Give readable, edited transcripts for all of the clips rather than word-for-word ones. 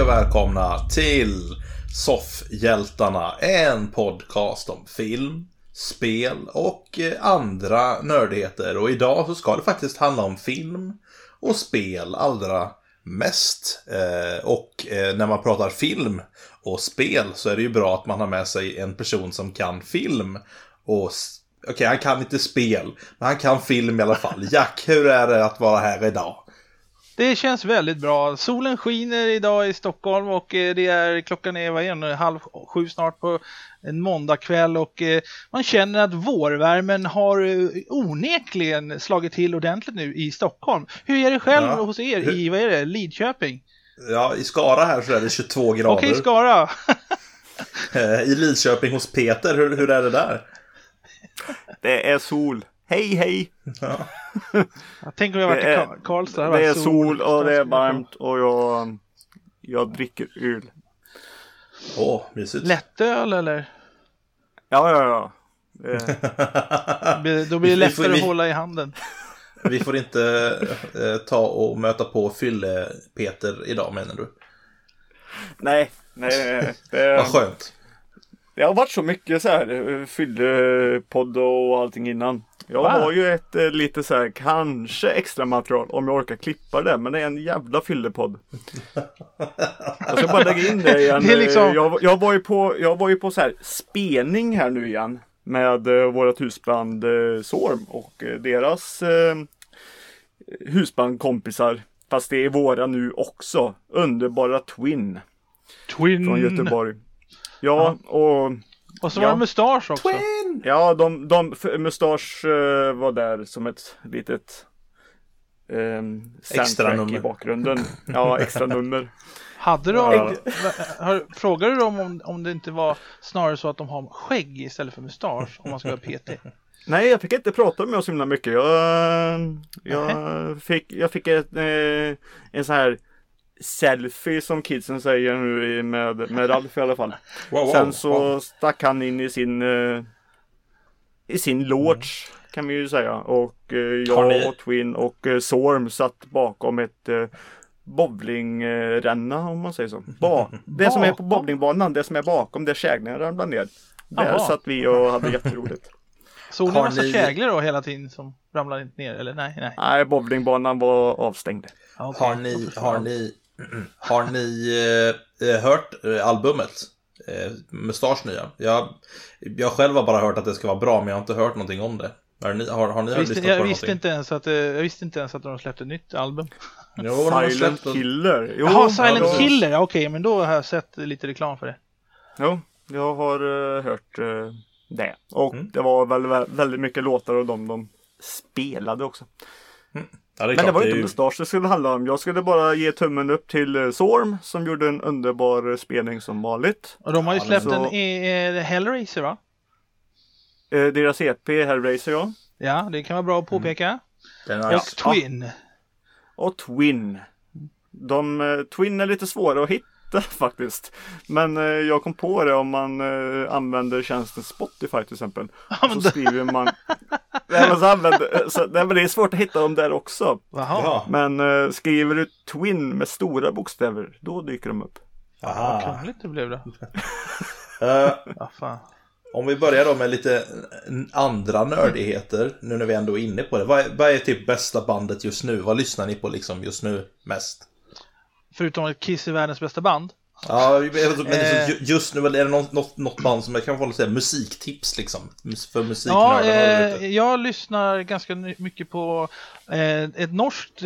och välkomna till Soffhjältarna, en podcast om film, spel och andra nördigheter. Och idag så ska det faktiskt handla om film och spel allra mest. Och när man pratar film och spel så är det ju bra att man har med sig en person som kan film. Och okej, han kan inte spel, men han kan film i alla fall. Jack, hur är det att vara här idag? Det känns väldigt bra. Solen skiner idag i Stockholm och klockan är 6:30 snart på en måndagkväll och man känner att vårvärmen har onekligen slagit till ordentligt nu i Stockholm. Hur är det själv hos er i Lidköping? Ja, i Skara här så är det 22 grader. Okej, Skara. I Lidköping hos Peter, hur är det där? Det är sol. Hej. Ja. Jag tänker att jag har varit i Karlstad. Det är sol och det är varmt och jag dricker öl. Mysigt. Lättöl eller? Ja. Då blir det lättare att hålla i handen. Vi får inte ta och möta på fylle Peter idag, menar du? Nej. Vad skönt. Det har varit så mycket så här fyllepodd och allting innan. Jag har ju ett lite så här kanske extra material om jag orkar klippa det, men det är en jävla fyllepodd. Jag ska bara lägga in det igen. Det är liksom... jag var ju på så här spelning här nu igen med vårat husband Sorm och deras husbandkompisar, fast det är våra nu också, underbara Twin från Göteborg. Ja, och så var det Mustasch också. Twin! Ja, Mustasch var där som ett litet extra nummer i bakgrunden. Ja, extra nummer. Frågade du dem om det inte var snarare så att de har skägg istället för mustasch om man ska vara PT? Nej, jag fick inte prata med oss så himla mycket. Jag fick en sån här selfie som kidsen säger nu med Ralf i alla fall. Sen så stack han in i sin lodge kan vi ju säga, och jag och Twin och Sorm satt bakom ett bowlingränna, om man säger så. Det som är på bowlingbanan, det som är bakom där käglen ramlade ner. Där satt vi och hade jätteroligt. Såg ni en massa käglor då hela tiden som ramlade inte ner, eller nej? Nej, bowlingbanan var avstängd. Okay. Har ni hört albumet? Mustasch nya? Jag själv har bara hört att det ska vara bra, men jag har inte hört någonting om det. Har ni lyssnat på jag visste inte ens att de släppte ett nytt album. Silent Killer. Jaha, Silent Killer. Okej, men då har jag sett lite reklam för det. Jo, jag har hört det. Och det var väldigt mycket låtar och de spelade också. Ja, men det var inte Mustasch det skulle handla om. Jag skulle bara ge tummen upp till Sorm som gjorde en underbar spelning som vanligt. Och de har ju släppt en Hellraiser, va? Deras EP Hellraiser, ja. Ja, det kan vara bra att påpeka. Och Twin. Och Twin. Twin är lite svåra att hitta faktiskt. Men jag kom på det om man använder tjänsten Spotify till exempel. Så skriver man... det är svårt att hitta dem där också. Aha. Men skriver du Twin med stora bokstäver, då dyker de upp. Vad krångligt det blev det. Fan. Om vi börjar då med lite andra nördigheter, nu när vi ändå är inne på det. Vad är typ bästa bandet just nu? Vad lyssnar ni på liksom just nu mest? Förutom att Kiss är världens bästa band. Ja, men just nu är det något band som jag kan få säga musiktips liksom för musiknördar. Jag lyssnar ganska mycket på ett norskt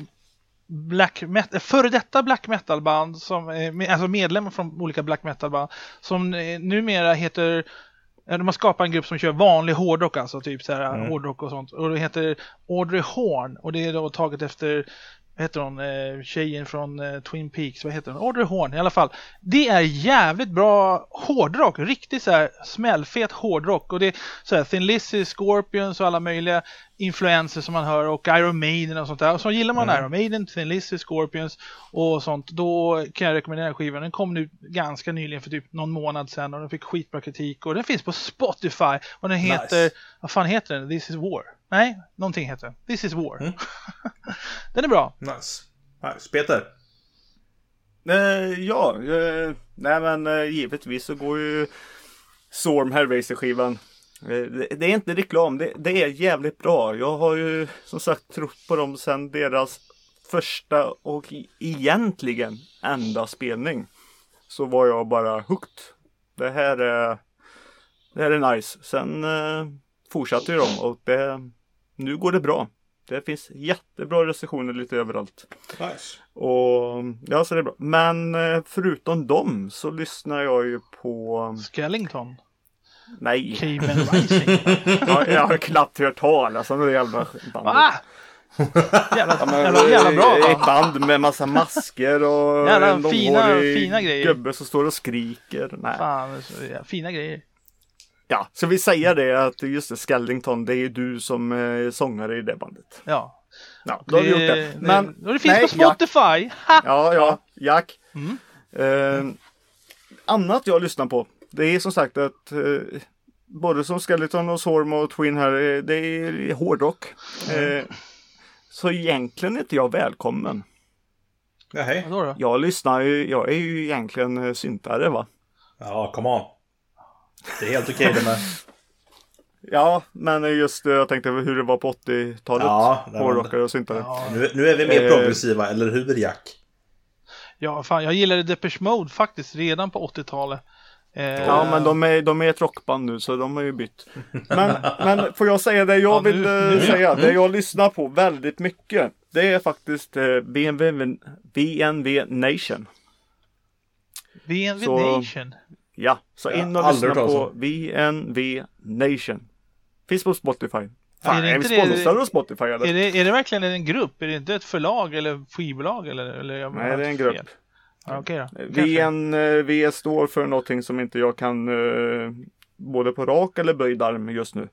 före detta black metal band som alltså medlemmar från olika black metal band som numera heter, de har skapat en grupp som kör vanlig hårdrock, alltså typ så här hårdrock och sånt, och det heter Audrey Horne, och det är då taget efter, vad heter hon, tjejen från Twin Peaks, vad heter hon? Audrey Horne i alla fall. Det är jävligt bra hårdrock, riktigt så här smällfet hårdrock, och det är så här Thin Lizzy, Scorpions och alla möjliga influenser som man hör, och Iron Maiden och sånt där. Och så gillar man Iron Maiden, Thin Lizzy, Scorpions och sånt, då kan jag rekommendera skivan. Den kom nu ganska nyligen för typ någon månad sedan, och den fick skitbra kritik, och den finns på Spotify, och den heter, vad fan heter den? This is War. Nej, någonting heter This is War. Den är bra. Nice. Peter? Nej men givetvis så går ju Storm Hellraiser-skivan. Det är inte reklam, det är jävligt bra. Jag har ju som sagt trott på dem sedan deras första och egentligen enda spelning. Så var jag bara hooked. Det här är nice. Sen fortsatte ju de och nu går det bra. Det finns jättebra recensioner lite överallt. Nice. Och ja, så det är bra. Men förutom dem så lyssnar jag ju på Skellington. Nej. Cayman Rising. Jag har knappt hört talas om det jävla bandet. Va? Jävla bra. Ett band med massa masker och en fina grejer. Gubbe som står och skriker. Nej. Fan, fina grejer. Ja, så vi säger det att just det, Skellington, det är du som är sångare i det bandet. Ja. Ja, då har vi gjort det. Men det finns på Spotify. Ja, Jack. Annat jag lyssnar på, det är som sagt att både som Skeleton och Swarm och Twin här, det är hårdrock. Så egentligen är inte jag välkommen. Nej. Jag är ju egentligen syntare, va? Ja, come on. Det är helt okej det med. Ja, men just jag tänkte hur det var på 80-talet. Hårdrockare och syntare. Ja. Nu är vi mer progressiva, eller hur, Jack? Ja, fan, jag gillade Depeche Mode faktiskt redan på 80-talet. Ja, men de är ett rockband nu, så de har ju bytt. Men får jag säga det jag vill säga? Det jag lyssnar på väldigt mycket, det är faktiskt VNV Nation. VNV Nation? Ja, så in och lyssna på VNV Nation. Finns på Spotify. Fan, är vi sponsrade av Spotify eller? Är det verkligen en grupp? Är det inte ett förlag eller skivbolag? Eller nej, det är en grupp. Okay, då. VNV står för någonting som inte jag kan både på rak eller böjd arm just nu.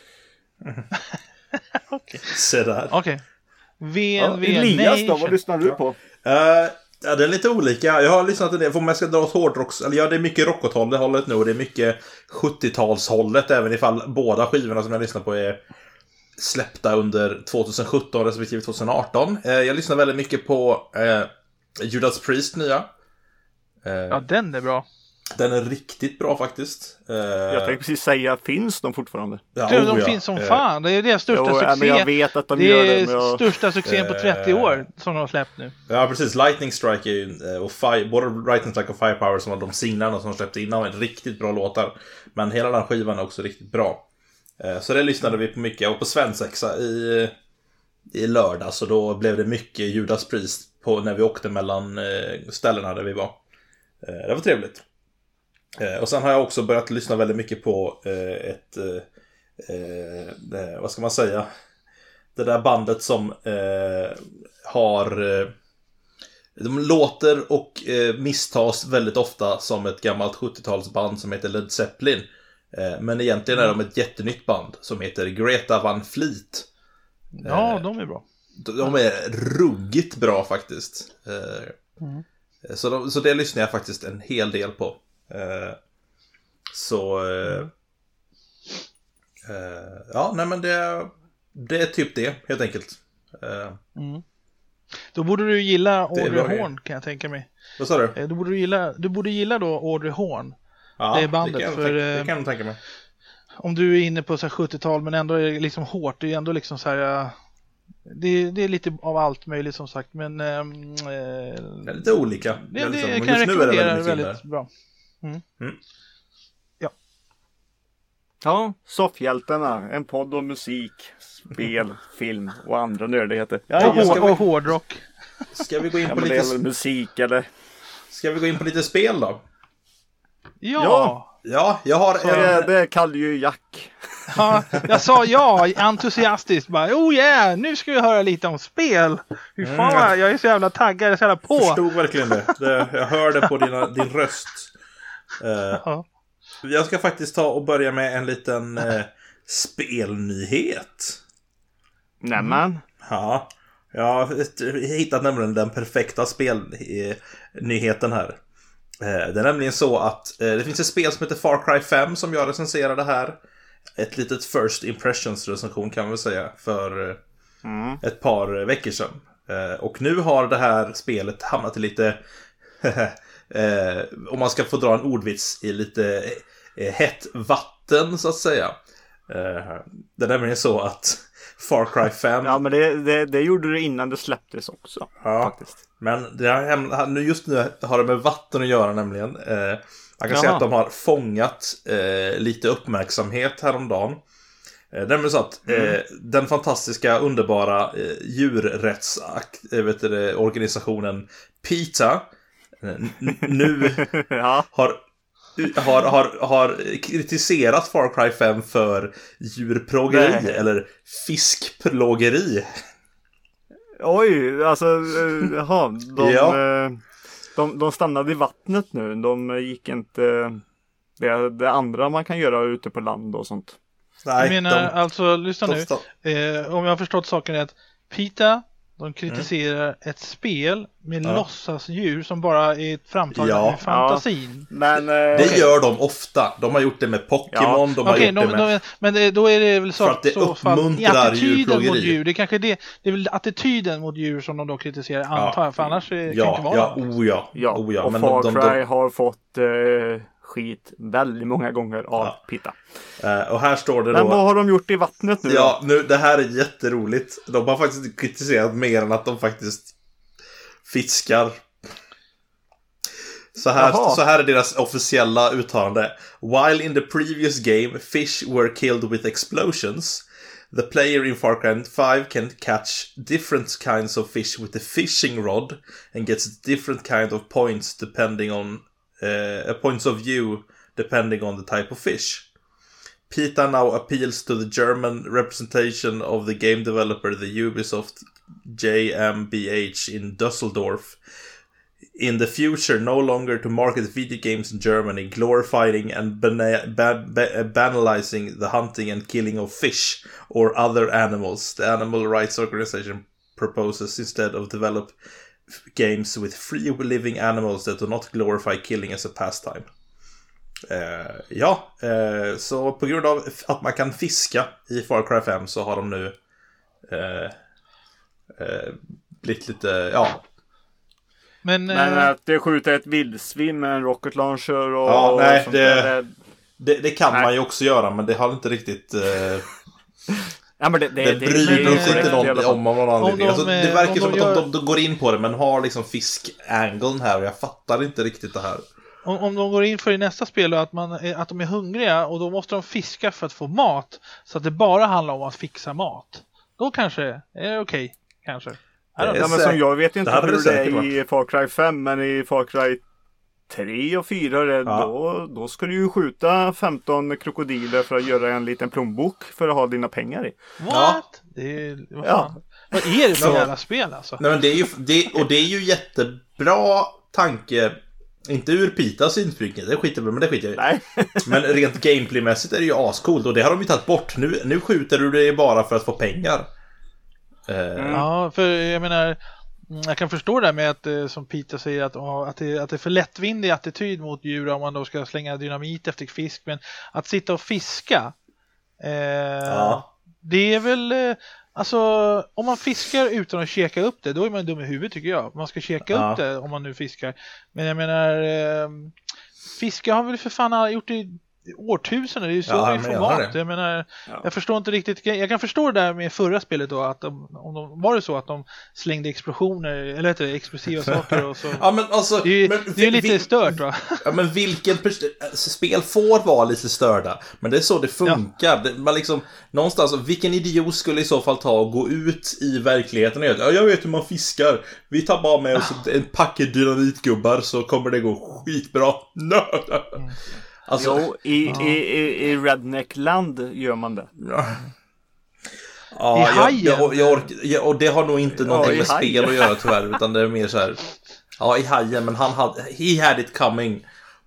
Okej. Se där. Okej. VNV Elias Nation. då, vad lyssnar du på? Ja, det är lite olika. Jag har lyssnat till det. Om jag ska dra åt hårdrocks, eller ja, det är mycket rock åt det hållet nu. Och det är mycket 70-talshållet. Även ifall båda skivorna som jag lyssnar på är släppta under 2017 respektive 2018. Jag lyssnar väldigt mycket på Judas Priest nya. Ja, den är bra. Den är riktigt bra faktiskt. Jag tänkte precis säga, finns de fortfarande? Ja, de finns som fan. Det är deras största succé. Men jag vet att de det gör är det. Största succén på 30 år som de har släppt nu. Ja, precis. Lightning Strike är ju, och både Lightning Strike och Firepower som var de singlarna som de släppte innan, är riktigt bra låtar. Men hela den skivan är också riktigt bra. Så det lyssnade vi på mycket. Och på Svensexa i lördag, så då blev det mycket Judas Priest när vi åkte mellan ställena där vi var. Det var trevligt. Och sen har jag också börjat lyssna väldigt mycket på vad ska man säga, det där bandet som har de låter och misstas väldigt ofta som ett gammalt 70-talsband som heter Led Zeppelin, men egentligen är de ett jättenytt band som heter Greta Van Fleet. Ja, de är bra. De är ruggigt bra faktiskt. Så det lyssnar jag faktiskt en hel del på. Ja, nej men det är typ det, helt enkelt. Då borde du gilla Audrey Horn, kan jag tänka mig. Vad sa du? Du borde gilla då Audrey Horn. Ja, det är bandet. Det kan jag tänka mig. Om du är inne på så här 70-tal men ändå är liksom hårt, det är ändå liksom så här. Det är lite av allt möjligt som sagt, men det är lite olika. Det liksom, kan jag rekommendera väldigt bra. Ja, Soffhjältarna, en podd om musik, spel, film och andra nördigheter. Och hårdrock. Ska vi gå in på lite musik eller? Ska vi gå in på lite spel då? Ja, jag har det kallar ju Jack. Ja, jag sa entusiastiskt bara, nu ska vi höra lite om spel. Hur fan, jag är så jävla taggad, jag är så jävla på. Jag förstod verkligen det. Jag hörde på din röst. Jag ska faktiskt ta och börja med en liten spelnyhet. Nämen. Ja, jag har hittat nämligen den perfekta spelnyheten här. Det är nämligen så att det finns ett spel som heter Far Cry 5 som jag recenserade här. Ett litet first impressions recension kan man väl säga för ett par veckor sedan. Och nu har det här spelet hamnat i lite om man ska få dra en ordvits i lite hett vatten så att säga. Det är nämligen så att Far Cry 5... Ja, men det gjorde det innan det släpptes också. Ja, faktiskt. Men just nu har det med vatten att göra nämligen. Man kan säga att de har fångat lite uppmärksamhet häromdagen. Det är så att den fantastiska, underbara djurrättsorganisationen PETA nu har kritiserat Far Cry 5 för djurplågeri eller fiskplågeri. Oj, alltså de stannade i vattnet nu. De gick inte det andra man kan göra ute på land och sånt. Nej, jag menar, alltså lyssna nu. Om jag har förstått saken rätt, PETA, de kritiserar ett spel med låtsasdjur som bara är framtagna med fantasin. Men, det gör de ofta. De har gjort det med Pokémon, de har gjort det med... Men då är det väl så för att det uppmuntrar djurplågeri. Mot djur. Det kanske det är väl attityden mot djur som de då kritiserar, antar jag. För annars kan det inte vara. Och men Far Cry har fått skit väldigt många gånger av PETA. Och här står det då... Men vad har de gjort i vattnet nu? Ja, det här är jätteroligt. De har faktiskt inte kritiserat mer än att de faktiskt fiskar. Så här är deras officiella uttalande. While in the previous game fish were killed with explosions, the player in Far Cry 5 can catch different kinds of fish with a fishing rod and gets different kind of points depending on points of view depending on the type of fish. PETA now appeals to the German representation of the game developer, the Ubisoft GmbH in Düsseldorf, in the future no longer to market video games in Germany, glorifying and banalizing the hunting and killing of fish or other animals. The animal rights organization proposes instead of develop games with free living animals that do not glorify killing as a pastime. Så på grund av att man kan fiska i Far Cry 5 så har de nu blivit lite, Men att det skjuter ett vildsvin med en rocket launcher och... Ja, nej, det kan man ju också göra, men det har inte riktigt... Ja, men det bryr de sig inte om någon anledning. Det verkar som att de går in på det, men har liksom fisk-angeln här, och jag fattar inte riktigt det här. Om de går in för i nästa spel att de är hungriga och då måste de fiska för att få mat, så att det bara handlar om att fixa mat, då kanske är det okej, kanske. Men som jag vet inte hur det är i Far Cry 5, men i Far Cry 3 och 4 då ska du ju skjuta 15 krokodiler för att göra en liten plånbok för att ha dina pengar i. What? Vad är det för jävla spel alltså? Nej, men det är ju jättebra tanke. Inte ur PETAs synvinkel, det skiter men det skiter jag i. Nej. Men rent gameplaymässigt är det ju ascoolt, och det har de ju tagit bort. Nu skjuter du det bara för att få pengar. Ja, för jag menar, jag kan förstå det med att som Peter säger att det är för lättvindig attityd mot djur om man då ska slänga dynamit efter fisk, men att sitta och fiska det är väl alltså, om man fiskar utan att käka upp det, då är man dum i huvudet tycker jag. Man ska käka upp det om man nu fiskar. Men jag menar, fiskar har väl för fan gjort det i årtusenden, det är ju så man får mat. Jag menar, jag förstår inte riktigt. Jag kan förstå det där med förra spelet då, att om de var det så att de slängde explosioner eller explosiva saker och så. Ja, men alltså, det är lite stört, va? Ja, men spel får vara lite störda, men det är så det funkar. Man liksom någonstans, vilken idiot skulle i så fall ta och gå ut i verkligheten och göra, jag vet hur man fiskar. Vi tar bara med oss en packe dynamitgubbar så kommer det gå skitbra. Alltså, i Redneckland gör man det. Och det har nog inte någonting med spel att göra tyvärr, utan det är mer så här. Ja, i Hajen, men he had it coming.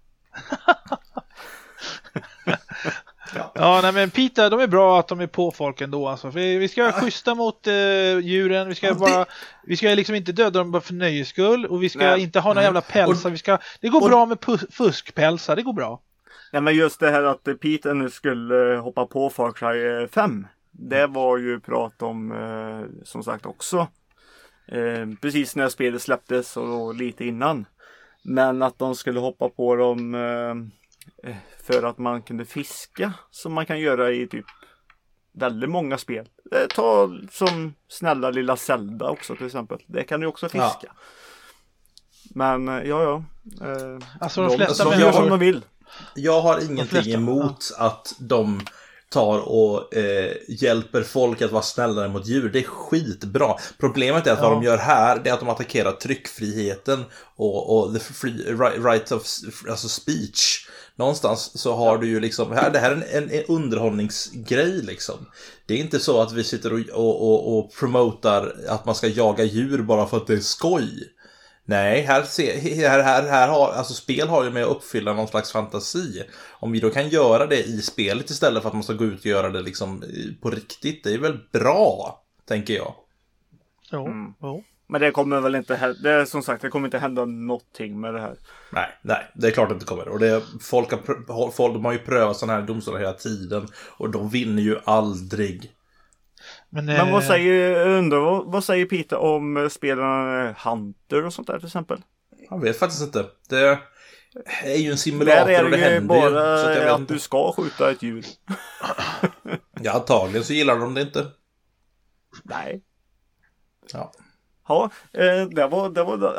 Nej, men PETA, de är bra att de är på folk ändå alltså. För vi ska schyssta mot djuren. Vi ska liksom inte döda dem bara för nöjes skull, och vi ska inte ha några jävla pälsar. Det går bra med fuskpälsar, det går bra. Ja, men just det här att PETA nu skulle hoppa på Far Cry 5, det var ju prat om som sagt också precis när spelet släpptes och lite innan. Men att de skulle hoppa på dem för att man kunde fiska, som man kan göra i typ väldigt många spel. Ta som snälla lilla Zelda också till exempel. Det kan du också fiska. Ja. Men alltså de flesta gör som de vill. Jag har ingenting emot att de tar och hjälper folk att vara snällare mot djur. Det är skitbra. Problemet är att vad de gör här, det är att de attackerar tryckfriheten och the free right of alltså speech. Någonstans så har du ju liksom det här är en underhållningsgrej liksom. Det är inte så att vi sitter och promotar att man ska jaga djur bara för att det är skoj. Nej, här har alltså spel har ju med att uppfylla någon slags fantasi. Om vi då kan göra det i spelet istället för att man ska gå ut och göra det liksom på riktigt, det är väl bra, tänker jag. Jo. Men det kommer väl inte det är som sagt, det kommer inte hända någonting med det här. Nej, det är klart att det inte kommer. Och folk de har ju prövat sådana här domstolar hela tiden och de vinner ju aldrig. Men vad säger Peter om spelarna Hunter och sånt där till exempel? Jag vet faktiskt inte. Det är ju en simulator. Där är och det ju bara så att att du ska skjuta ett djur. Ja, antagligen så gillar de det inte. Nej. Ja. Ja, det var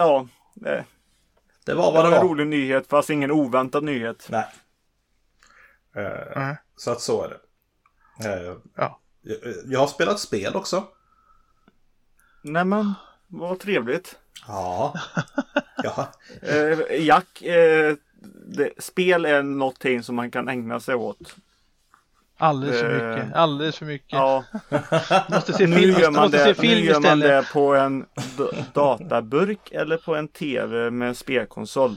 en rolig nyhet, fast ingen oväntad nyhet. Nej. Så att så är det. Ja. Jag har spelat spel också. Nämen, vad trevligt. Ja. Jack, spel är någonting som man kan ägna sig åt. Alldeles för mycket. Ja. Måste se film istället. Nu gör man det på en databurk eller på en tv med en spelkonsol.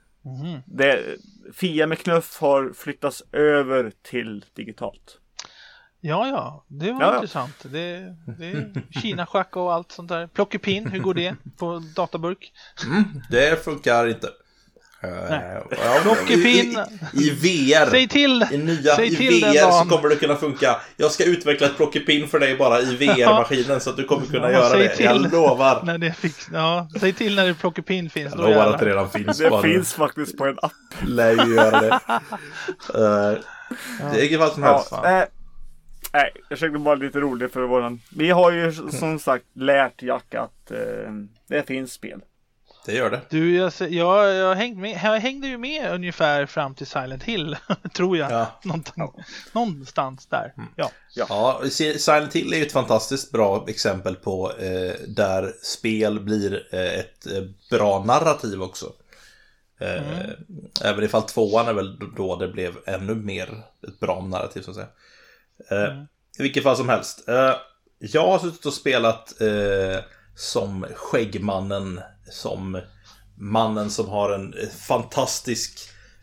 Fia med knuff har flyttats över till digitalt. Ja, det var intressant. Det är Kina-schack och allt sånt där. Plockepinn, hur går det på databurk? Det funkar inte. Plockepinn i VR. Säg till. I VR så kommer det kunna funka. Jag ska utveckla ett plockepinn för dig bara i VR-maskinen så att du kommer kunna göra det. Jag lovar. När det säg till när det plockepinn finns. Jag lovar att det redan finns. Det finns faktiskt på en app. Lär ju göra det. Det är inget vad som helst. Nej, jag försökte bara lite roligt för våran. Vi har ju som sagt lärt Jack att det finns spel. Det gör det. Du, jag hängde ju med ungefär fram till Silent Hill, tror jag. Ja. Någonstans där. Ja, Silent Hill är ju ett fantastiskt bra exempel på där spel blir ett bra narrativ också. Även ifall 2:an är väl då det blev ännu mer ett bra narrativ så att säga. I vilket fall som helst. Jag har suttit och spelat som skäggmannen, som mannen som har en fantastisk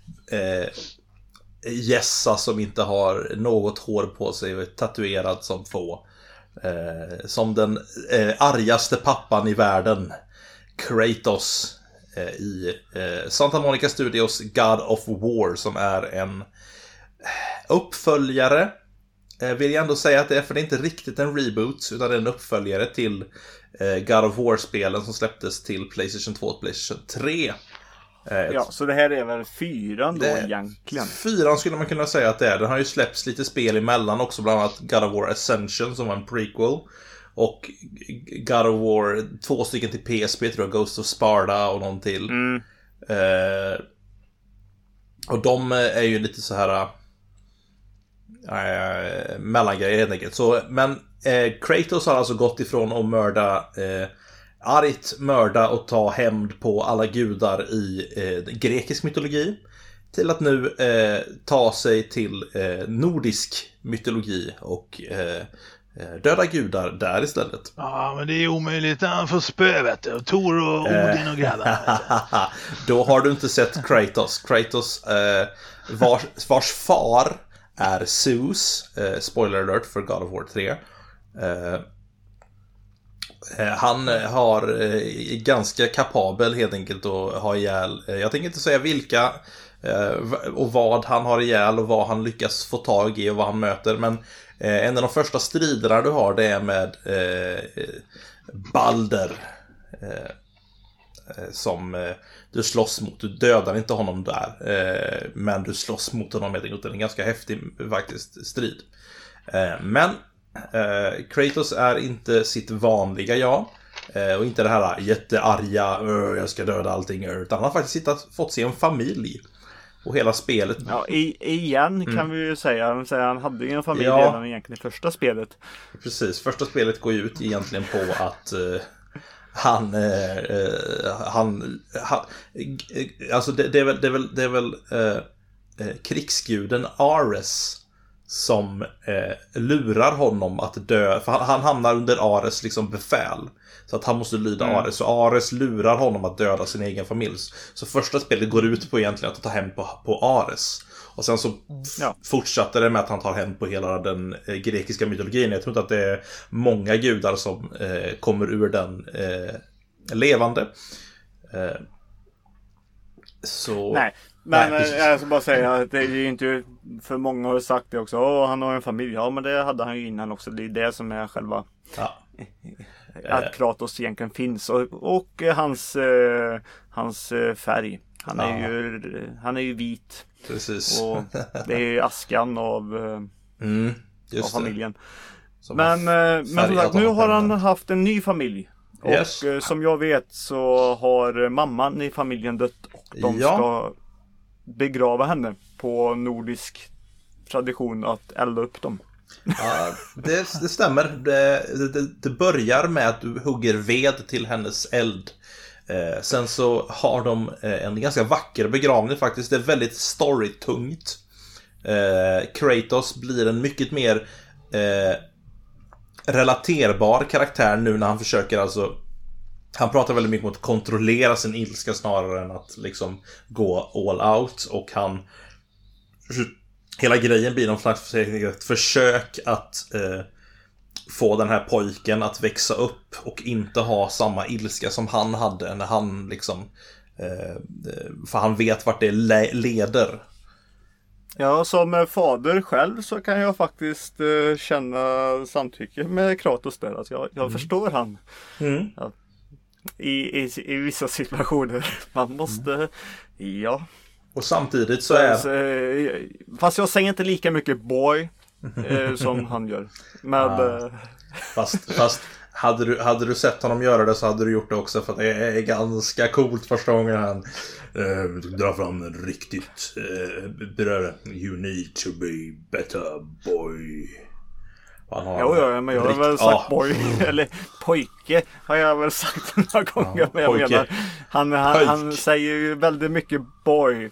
gässa som inte har något hår på sig och är tatuerad som få. Som den argaste pappan i världen, Kratos, i Santa Monica Studios God of War, som är en uppföljare. Vill jag ändå säga att det är, för det är inte riktigt en reboot utan det är en uppföljare till God of War-spelen som släpptes till PlayStation 2 och PlayStation 3. Så det här är väl 4 då egentligen? 4 skulle man kunna säga att det är. Den har ju släppts lite spel emellan också, bland annat God of War Ascension som var en prequel. Och God of War 2 stycken till PSP, tror jag, Ghost of Sparta och någon till. Och de är ju lite så här mellangrejer helt enkelt. Men Kratos har alltså gått ifrån att mörda och ta hämnd på alla gudar i grekisk mytologi till att nu ta sig till nordisk mytologi och döda gudar där istället. Ja, men det är omöjligt. Han får spö, vet du. Tor och Odin och grabbar. Då har du inte sett Kratos. Kratos vars far är Zeus. Spoiler alert för God of War 3. Han har ganska kapabel helt enkelt att ha ihjäl. Jag tänker inte säga vilka och vad han har ihjäl och vad han lyckas få tag i och vad han möter. Men en av de första striderna du har, det är med Balder. som du slåss mot. Du dödar inte honom där, men du slåss mot honom helt enkelt. Det är en ganska häftig faktiskt strid. Men Kratos är inte sitt vanliga jag. Och inte det här jättearga jag ska döda allting, utan han har faktiskt fått se en familj. Och hela spelet. Ja, igen kan vi ju säga. Han hade ju en familj redan egentligen i första spelet. Precis, första spelet går ju ut egentligen på att alltså det är väl krigsguden Ares som lurar honom att dö. För han hamnar under Ares liksom befäl. Så att han måste lyda Ares. Så Ares lurar honom att döda sin egen familj. Så första spelet går ut på egentligen att ta hem på Ares. Och sen så fortsätter det med att han tar hem på hela den grekiska mytologin. Jag tror inte att det är många gudar som kommer ur den levande. Så... Nej. Men jag ska bara säga att det är ju inte, för många har sagt det också, han har en familj. Ja, men det hade han ju innan också. Det är det som är själva att Kratos egentligen finns. Och hans färg. Han är ju vit. Precis. Och det är ju askan av familjen. Men som sagt, nu har han haft en ny familj. Yes. Och som jag vet så har mamman i familjen dött. Och de ska begrava henne på nordisk tradition att elda upp dem. Ja, det stämmer. Det börjar med att du hugger ved till hennes eld. Sen så har de en ganska vacker begravning faktiskt. Det är väldigt storytungt. Kratos blir en mycket mer relaterbar karaktär nu när han försöker alltså. Han pratar väldigt mycket om att kontrollera sin ilska snarare än att liksom gå all out. Och hela grejen blir någon slags försök att få den här pojken att växa upp och inte ha samma ilska som han hade när han liksom för han vet vart det leder. Ja, som fader själv så kan jag faktiskt känna samtycke med Kratos där. Alltså jag förstår han. Ja. I vissa situationer. Man måste, Och samtidigt så är... Fast jag säger inte lika mycket boy som han gör. Men... Fast hade du sett honom göra det så hade du gjort det också. För att det är ganska coolt första gången han drar fram en riktigt berörd. You need to be better boy. Jo, men jag har väl sagt boy, eller pojke har jag väl sagt några gånger. Men jag menar, han säger ju väldigt mycket boy.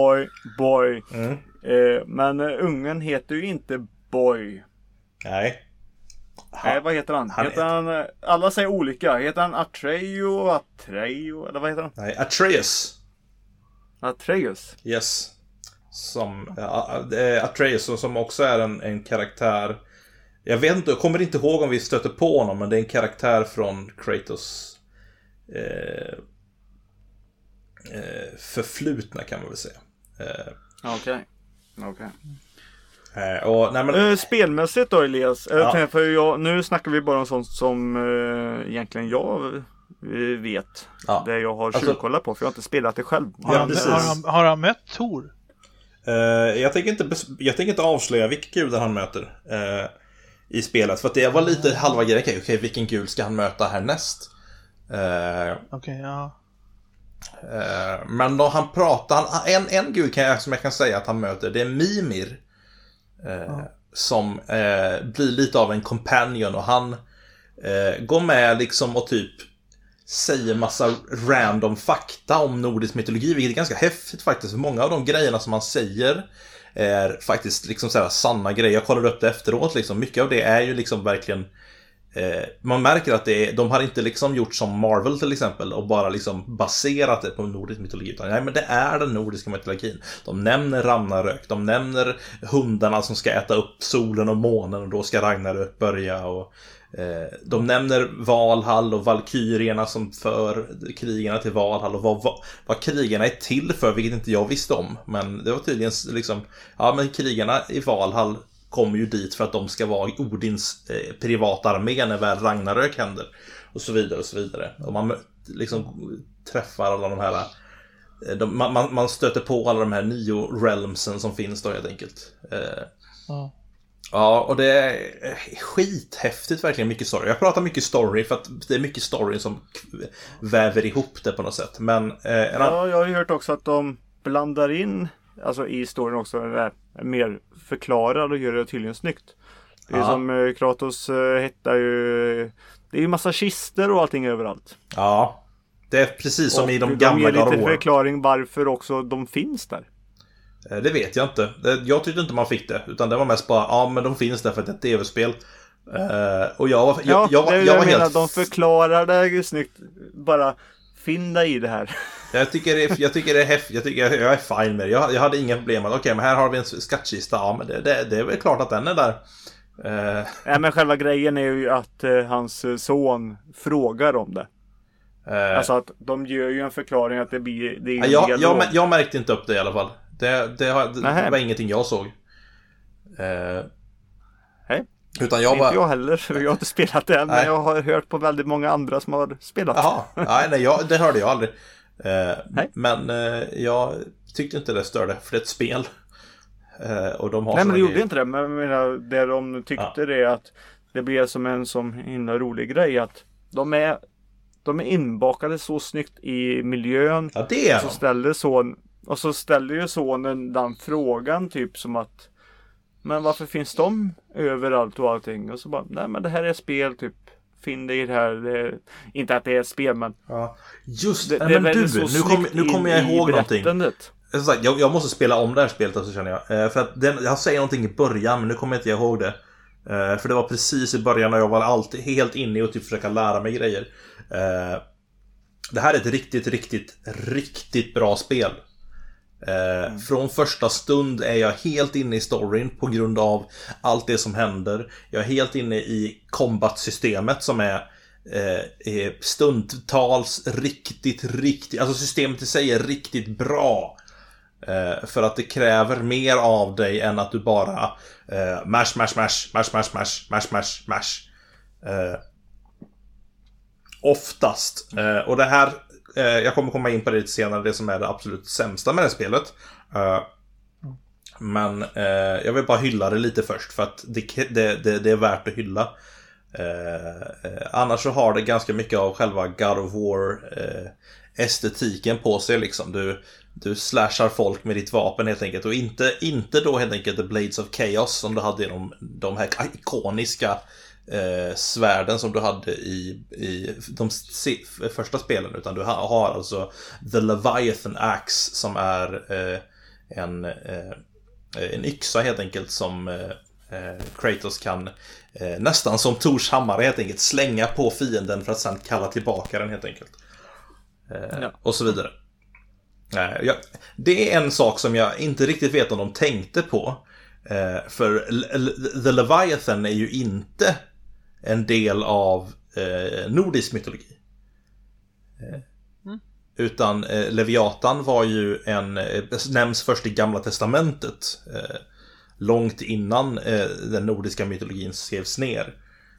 Men ungen heter ju inte boy. Nej, vad heter han? Heter han? Alla säger olika. Heter han Atreio, eller vad heter han? Nej, Atreus. Yes. Atreus som också är en karaktär. Jag vet inte, jag kommer inte ihåg om vi stöter på honom, men det är en karaktär från Kratos förflutna kan man väl säga. Okej. Spelmässigt då, Elias. För nu snackar vi bara om sånt som egentligen jag vet. Det jag har tjuvkollat på, för jag har inte spelat det själv. Har han mött Thor? Jag tänker inte avslöja vilka gudar han möter i spelet. För att det var lite halva grejen. Okej, vilken gud ska han möta härnäst? Men då han pratar en gud som jag kan säga att han möter, det är Mimir. Som blir lite av en companion. Och han går med liksom och typ säger massa random fakta om nordisk mytologi, vilket är ganska häftigt faktiskt. För många av de grejerna som han säger är faktiskt liksom så här sanna grejer. Jag kollade upp det efteråt liksom. Mycket av det är ju liksom verkligen man märker att de har inte liksom gjort som Marvel till exempel och bara liksom baserat det på nordisk mytologi, utan nej, men det är den nordiska mytologin. De nämner Ragnarök, de nämner hundarna som ska äta upp solen och månen och då ska Ragnarök börja, och de nämner Valhall och valkyrierna som för krigarna till Valhall och vad krigarna är till för, vilket inte jag visste om, men det var tydligen liksom, men krigarna i Valhall kommer ju dit för att de ska vara Odins privata armé när väl Ragnarök händer, och så vidare och så vidare. Och man liksom träffar alla de här man stöter på alla de här 9 realmsen som finns då helt enkelt. Ja, och det är skithäftigt, verkligen mycket story. Jag pratar mycket story för att det är mycket story som väver ihop det på något sätt. Men jag har ju hört också att de blandar in, alltså i storyn också, mer förklarar och gör det tydligen snyggt. Det är som Kratos hittar ju, det är ju massa kister och allting överallt. Ja, det är precis som i de gamla God of War. De ger lite War. förklaring varför också de finns där. Det vet jag inte. Jag tyckte inte man fick det. Utan det var mest bara, men de finns där för att det är ett tv-spel. Och jag var helt... De förklarar det snyggt. Bara finna i det här. Jag tycker det är häftigt. Jag är fine med det. Jag hade inga problem med okej, men här har vi en skattkista. Ja, men det är väl klart att den är där. Nej, men själva grejen är ju att hans son frågar om det. Alltså att de gör ju en förklaring att det är jag märkte inte upp det i alla fall. Det var ingenting jag såg. Utan jag inte jag heller. Jag har inte spelat det än, men jag har hört på väldigt många andra som har spelat. Jaha, det hörde jag aldrig. Men jag tyckte inte det störde, för det är ett spel. Och de har men det gjorde inte det. Men jag menar, det de tyckte det är att det blev som en sån himla rolig grej att de är inbakade så snyggt i miljön. Ja, det är och så ställer ju sonen den frågan typ som att, men varför finns de överallt och allting? Och så bara, nej men det här är ett spel typ, finn det i det här. Inte att det är ett spel, men just det. Men du, nu kommer jag ihåg någonting. Jag måste spela om det här spelet, så känner jag. För att jag säger någonting i början, men nu kommer jag inte ihåg det. För det var precis i början när jag var alltid helt inne och typ försöka lära mig grejer. Det här är ett riktigt bra spel. Från första stund är jag helt inne i storyn på grund av allt det som händer. Jag är helt inne i combat-systemet som är stundtals riktigt, alltså systemet i sig är riktigt bra. För att det kräver mer av dig än att du bara mash. Oftast. Och det här, jag kommer komma in på det lite senare, det som är det absolut sämsta med det spelet. Men jag vill bara hylla det lite först, för att det är värt att hylla. Annars så har det ganska mycket av själva God of War estetiken på sig liksom. Du slashar folk med ditt vapen helt enkelt. Och inte då helt enkelt The Blades of Chaos som du hade i de här ikoniska svärden som du hade i de första spelen, utan du har alltså The Leviathan Axe som är en yxa helt enkelt som Kratos kan nästan som Thors hammare helt enkelt slänga på fienden för att sen kalla tillbaka den helt enkelt. Och så vidare. Det är en sak som jag inte riktigt vet om de tänkte på. För The Leviathan är ju inte en del av nordisk mytologi. Utan Leviatan var ju nämns först i Gamla testamentet. Långt innan den nordiska mytologin skrevs ner.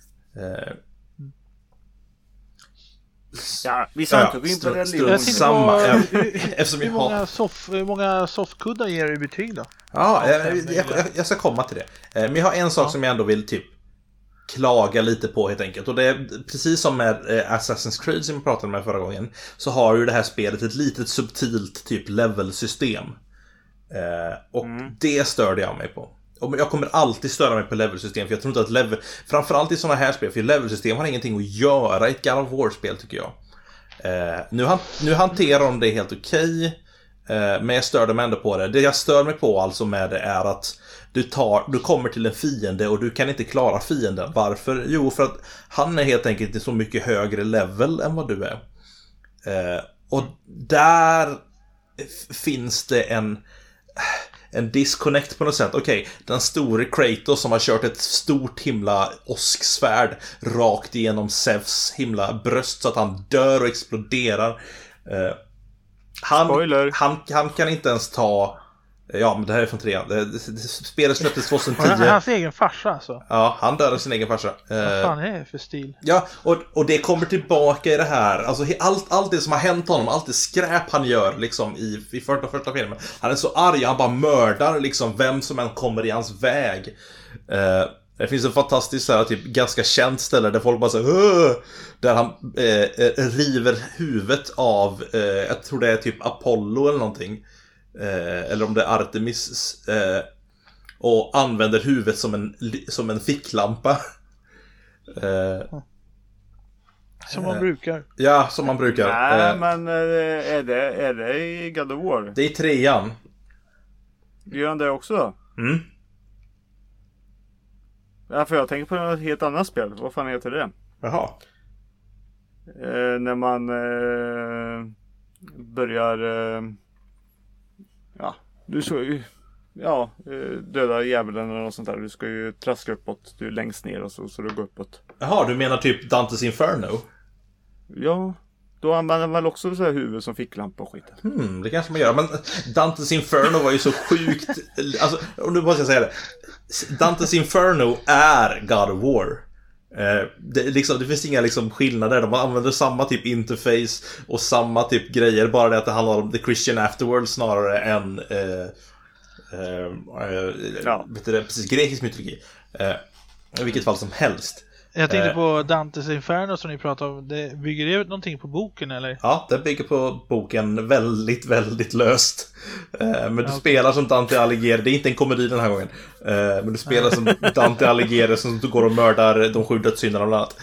Vi ska inte gå in på det. Samma. Hur många soffkuddar ger du i betyg då? Jag ska komma till det. Men jag har en sak som jag ändå vill typ klaga lite på helt enkelt. Och det är precis som med Assassin's Creed som jag pratade med förra gången, så har ju det här spelet ett litet subtilt typ level-system. Och det störde jag mig på. Och jag kommer alltid störa mig på level-system, för jag tror inte att framförallt i sådana här spel, för level-system har ingenting att göra i ett God of War-spel tycker jag. Nu hanterar de det helt okej, men jag störde mig ändå på det. Det jag stör mig på alltså med det är att du kommer till en fiende och du kan inte klara fienden. Varför? Jo, för att han är helt enkelt i så mycket högre level än vad du är. Och där finns det en disconnect på något sätt. Okej, den store Kratos som har kört ett stort himla åsksvärd rakt igenom Zeus himla bröst så att han dör och exploderar. Han kan inte ens ta Ja, men det här är från 3. Spelet släpptes 2010. Han har hans egen farsa alltså. Ja, han dödade sin egen farsa. Vad fan är det för stil? Ja, och det kommer tillbaka i det här. Alltså allt det som har hänt honom, allt det skräp han gör liksom i första filmen. Han är så arg, han bara mördar liksom vem som än kommer i hans väg. Det finns en fantastisk så här, typ ganska känt ställe där folk bara så där han river huvudet av jag tror det är typ Apollo eller någonting. Eller om det är Artemis och använder huvudet som en ficklampa. Som man brukar. Ja, som man brukar. Nej, men är det i God of War? Det är 3. Gör han det också? Mm. Ja, för jag tänker på ett helt annat spel. Vad fan heter det? Jaha. När man börjar du ska ju döda djävulen eller något sånt där. Du ska ju traska uppåt. Du är längst ner och så du går uppåt. Jaha, du menar typ Dantes Inferno? Ja, då använder man väl också så här huvud som ficklampa och skit. Det kanske man gör. Men Dantes Inferno var ju så sjukt. Alltså, och nu måste jag säga det. Dantes Inferno är God of War. Det finns inga liksom skillnader. De använder samma typ interface och samma typ grejer. Bara det att det handlar om The Christian Afterworld snarare än vet du det, precis, grekisk mytologi. I vilket fall som helst. Jag tänkte på Dantes Inferno som ni pratade om. Det bygger det ut någonting på boken eller? Ja, det bygger på boken väldigt, väldigt löst. Men du spelar som Dante Alighieri. Det är inte en komedi den här gången. Men du spelar som Dante Alighieri som går och mördar de 7 dödssynderna bland annat.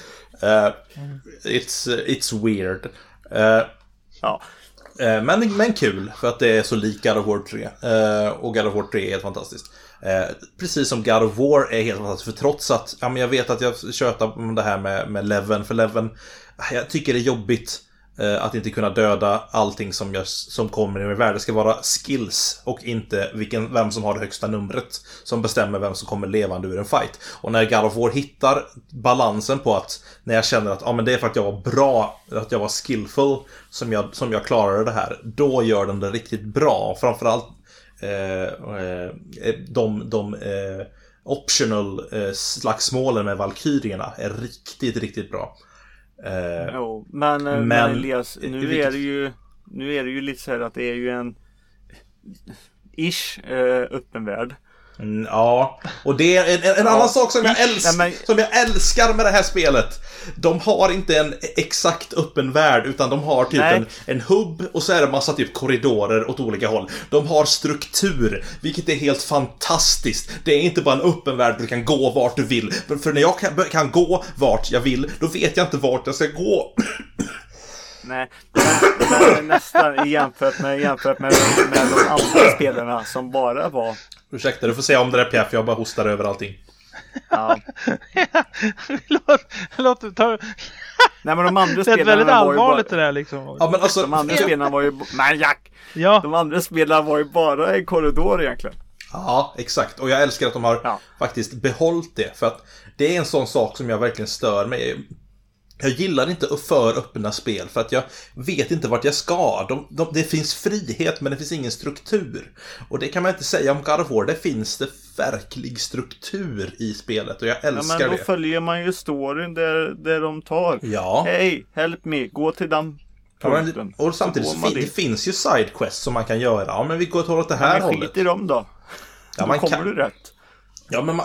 It's weird. Ja. Men kul, för att det är så lik God of War 3. Och God of War 3 är helt fantastiskt. Precis som God of War är helt fantastiskt. För trots att jag vet att jag tjötar om det här med Leven. För Leven, jag tycker det är jobbigt att inte kunna döda allting som kommer i min värld. Det ska vara skills och inte vem som har det högsta numret som bestämmer vem som kommer levande ur en fight. Och när God of War hittar balansen på att när jag känner att men det är för att jag var bra, att jag var skillful som jag klarade det här, då gör den det riktigt bra. Framförallt de optional slagsmålen med valkyrierna är riktigt, riktigt bra. Men Elias, nu är det ju lite så här att det är ju en öppen värld. Ja, och det är en annan sak som jag älskar med det här spelet. De har inte en exakt öppen värld, utan de har typ en hubb och så är det massa typ korridorer åt olika håll. De har struktur, vilket är helt fantastiskt. Det är inte bara en öppen värld där du kan gå vart du vill. För när jag kan gå vart jag vill, då vet jag inte vart jag ska gå. Nej, men nästan jämfört med de andra spelarna som bara var... Ursäkta, du får säga om det där Pierre, för jag bara hostar över allting. Ja. Låt ta... Nej, men de andra spelarna var väldigt allvarligt bara... det där liksom. Ja, men alltså... De andra spelarna var ju... Men Jack! Ja. De andra spelarna var ju bara en korridor egentligen. Ja, exakt. Och jag älskar att de har faktiskt behållit det. För att det är en sån sak som jag verkligen stör mig. Jag gillar inte för öppna spel för att jag vet inte vart jag ska. Det finns frihet, men det finns ingen struktur. Och det kan man inte säga om God of War. Det finns det verklig struktur i spelet och jag älskar det. Men då följer man ju storyn där de tar. Ja. Hej, help me, gå till den punkten. Och samtidigt så det finns ju sidequests som man kan göra. Ja, men vi går åt det här hållet. Men skit i dem då. Ja, då kommer du rätt. Ja, men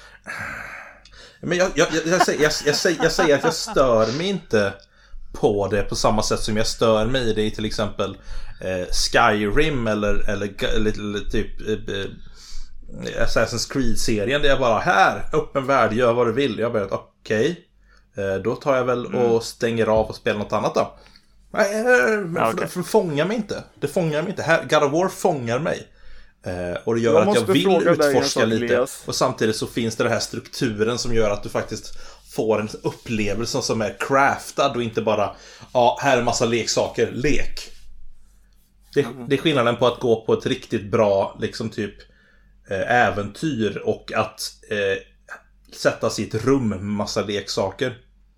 jag säger att jag stör mig inte på det på samma sätt som jag stör mig i det i till exempel Skyrim eller typ Assassin's Creed-serien där jag bara här, öppen värld, gör vad du vill. Jag bara, okej. Då tar jag väl och stänger av och spelar något annat då. För fångar mig inte. Det fångar mig inte. Här, God of War fångar mig. Och det gör att jag vill utforska lite. Och samtidigt så finns det här strukturen som gör att du faktiskt får en upplevelse som är craftad och inte bara här är en massa leksaker, lek. Det är skillnaden på att gå på ett riktigt bra liksom typ äventyr och att sätta sig i ett rum med massa leksaker.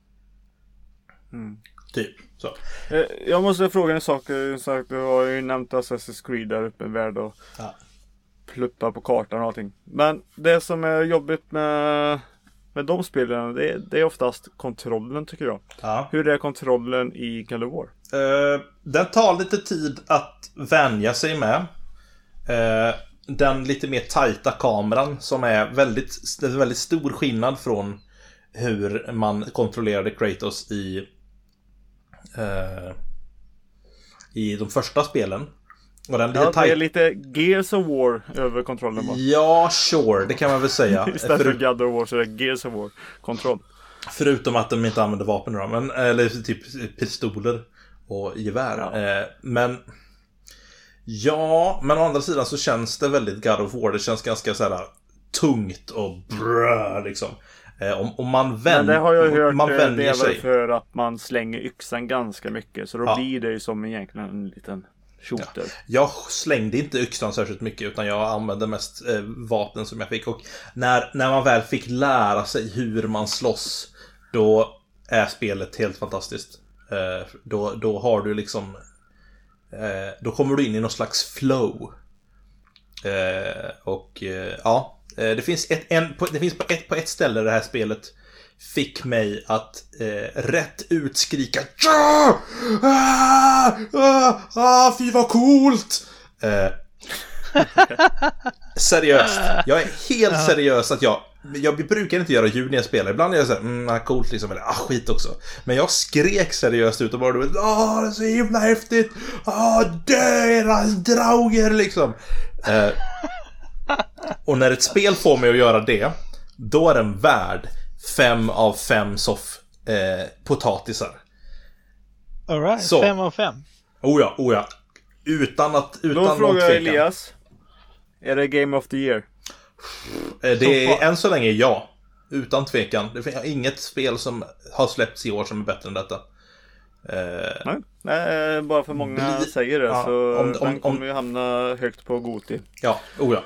Typ så. Jag måste fråga en sak. Du har ju nämnt Assassin's Creed där uppe i värld och... pluppa på kartan och allting. Men det som är jobbigt med de spelen, det är oftast kontrollen tycker jag. Ja. Hur är kontrollen i God of War? Den tar lite tid att vänja sig med. Den lite mer tajta kameran som är väldigt stor skillnad från hur man kontrollerade Kratos i de första spelen. Och den det är lite Gears of War över kontrollen, va? Ja, sure, det kan man väl säga. Istället för God of War så är det Gears of War kontroll. Förutom att de inte använder vapen då, eller typ pistoler och gevär. Ja. Men å andra sidan så känns det väldigt God of War. Det känns ganska så här tungt och liksom. Om man men det har jag hört, man det är väl sig. för att man slänger yxan ganska mycket. Så då blir det ju som egentligen en liten shooter. Ja. Jag slängde inte yxan särskilt mycket, utan jag använde mest vapen som jag fick. Och när man väl fick lära sig hur man slåss, då är spelet helt fantastiskt. Då har du liksom då kommer du in i någon slags flow. Det finns på ett ställe det här spelet fick mig att rätt ut skrika fy vad coolt. Seriöst. Jag är helt seriös att jag brukar inte göra ljud när jag spelar. Ibland är jag såhär, coolt liksom, eller skit också. Men jag skrek seriöst ut och bara, det är så himla häftigt. Döda drauger liksom. Och när ett spel får mig att göra det, då är den värd 5 av 5 potatisar. All right, så. 5 av 5. Oh ja. Utan då frågar jag Elias, är det Game of the Year? Det är än så länge ja. Utan tvekan. Det finns inget spel som har släppts i år som är bättre än detta. Nej, bara för många säger det. Ja, så den kommer ju hamna högt på Goti. Ja, ja.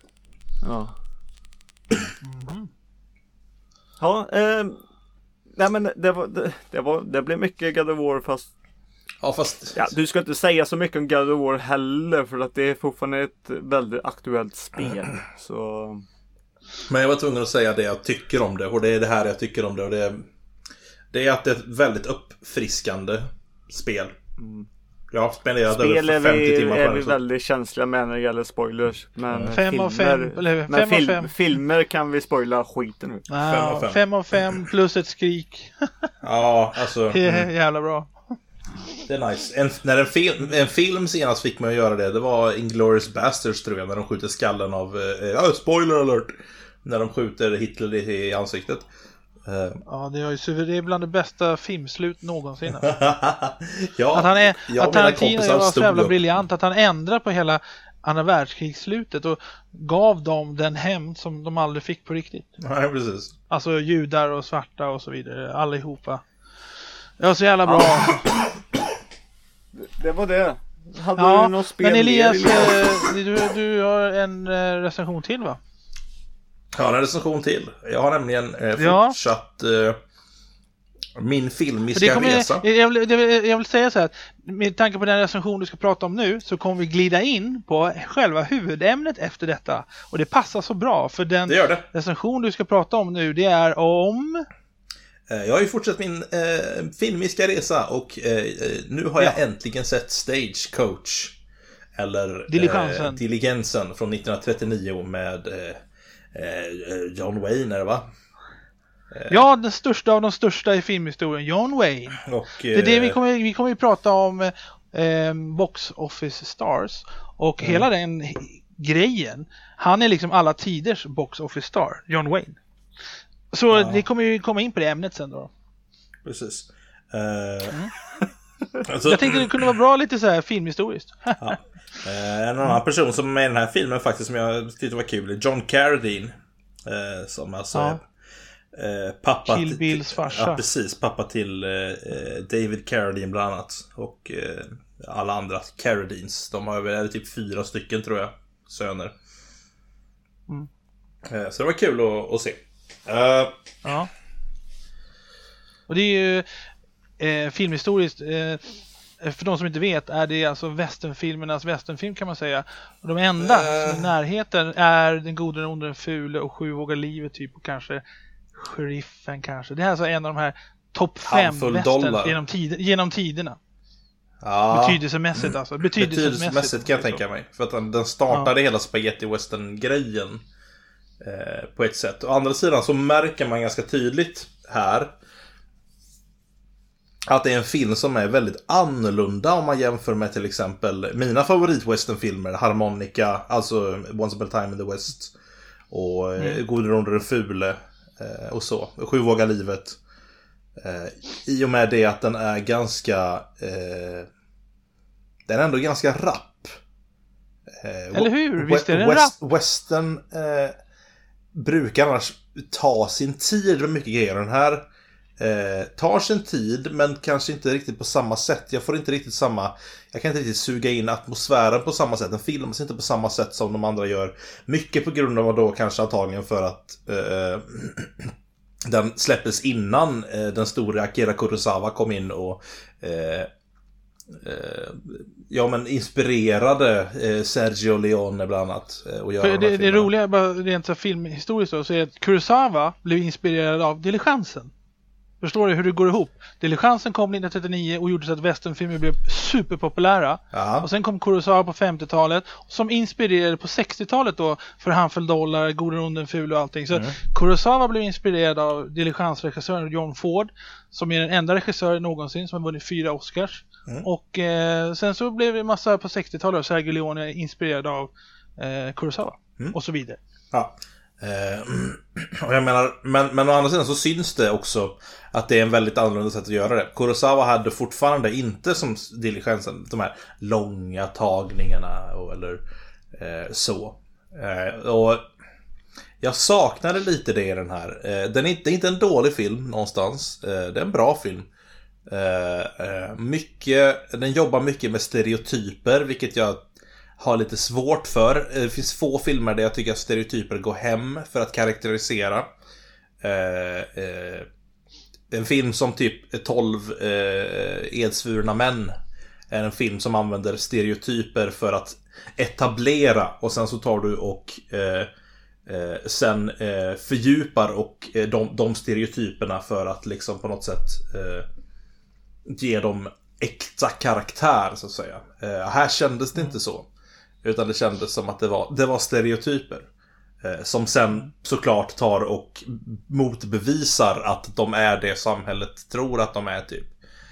Nej men det blev mycket God of War fast du ska inte säga så mycket om God of War heller, för att det är fortfarande ett väldigt aktuellt spel. Så... Men jag var tvungen att säga det jag tycker om det, och det är det här jag tycker om det, och det är att det är ett väldigt uppfriskande spel. Jag har spenderat över 50 timmar på det. Är vi väldigt känsliga med när det gäller spoilers. Men 5 av 5 filmer kan vi spoila skiten nu. 5 av 5 plus ett skrik. Ja, alltså. Det är jävla bra. Det är nice. När en film senast fick mig att göra det var Inglourious Basterds, tror jag, när de skjuter skallen av spoiler alert, när de skjuter Hitler i ansiktet. Ja, det är bland det bästa filmslut någonsin. Ja, att Tarantino var så jävla briljant att han ändrade på hela andra världskrigslutet och gav dem den hämnd som de aldrig fick på riktigt. Nej, precis. Alltså judar och svarta och så vidare, allihopa. Det var så jävla bra. Det var det. Hade du något spel? Men Elias, du har en recension till, va? Ja, en recension till. Jag har nämligen fortsatt min filmiska resa. Jag vill säga så här, att med tanke på den recension du ska prata om nu, så kommer vi glida in på själva huvudämnet efter detta. Och det passar så bra, för den recension du ska prata om nu, det är om... Jag har ju fortsatt min filmiska resa, och nu har jag äntligen sett Stagecoach, eller Diligensen från 1939 med John Wayne, är det, va? Ja, den största av de största i filmhistorien, John Wayne. Och, det är det vi kommer ju prata om Box Office Stars. Och hela den grejen, han är liksom alla tiders Box Office Star, John Wayne. Så det kommer ju komma in på det ämnet sen då. Precis. Alltså, jag tänkte det kunde vara bra lite så här filmhistoriskt. En annan person som är med i den här filmen faktiskt, som jag tyckte var kul, är John Carradine. Som alltså pappa Kill Bills farsa. Ja, precis. Pappa till David Carradine bland annat. Och alla andra Carradines. De har väl typ 4 stycken, tror jag, söner. Så det var kul att se. Och det är ju filmhistoriskt för de som inte vet, är det alltså westernfilmernas westernfilm kan man säga. Och de enda som är i närheten är Den gode, den onde, den fule och 7 vågar livet typ, och kanske Sheriffen kanske. Det är alltså en av de här topp 5 western genom tiderna. Ja. Betydelsemässigt alltså. Betydelsemässigt kan jag tänka mig. För att den startade hela spaghetti western-grejen på ett sätt. Å andra sidan så märker man ganska tydligt här att det är en film som är väldigt annorlunda om man jämför med till exempel mina favorit-westernfilmer, Harmonica, alltså Once Upon a Time in the West, och Gode, den onde, den fule, och så, 7 vågar livet. I och med det att den är ganska den är ändå ganska rapp. Eller hur? Visst är den rapp? Western brukar annars ta sin tid med mycket grejer. Den här tar sin tid, men kanske inte riktigt på samma sätt. Jag kan inte riktigt suga in atmosfären på samma sätt. Den filmas inte på samma sätt som de andra gör. Mycket på grund av då kanske antagligen för att den släpptes innan den stora Akira Kurosawa kom in och inspirerade Sergio Leone bland annat och göra det roliga bara rent så filmhistoriskt så är att Kurosawa blev inspirerad av Diligensen. Förstår du hur det går ihop? Diligensen kom 1939 och gjorde så att westernfilmer blev superpopulära. Ja. Och sen kom Kurosawa på 50-talet som inspirerade på 60-talet då för Handfull dollar, Gode, den onde, den fule och allting. Så Kurosawa blev inspirerad av Diligensregissören John Ford, som är den enda regissören någonsin som har vunnit 4 Oscars. Och sen så blev det massa på 60-talet och Sergio Leone inspirerad av Kurosawa och så vidare. Ja. Och jag menar, men å andra sidan så syns det också att det är en väldigt annorlunda sätt att göra det. Kurosawa hade fortfarande inte som Diligensen de här långa tagningarna eller så. Och jag saknade lite det i den här. Det är inte en dålig film någonstans. Det är en bra film. Den jobbar mycket med stereotyper, vilket jag har lite svårt för. Det finns få filmer där jag tycker att stereotyper går hem för att karaktärisera. En film som typ 12 edsvurna män är en film som använder stereotyper för att etablera, och sen så tar du och sen fördjupar och de stereotyperna för att liksom på något sätt ge dem äkta karaktär så att säga. Här kändes det inte så, utan det kändes som att det var stereotyper som sen såklart tar och motbevisar att de är det samhället tror att de är typ.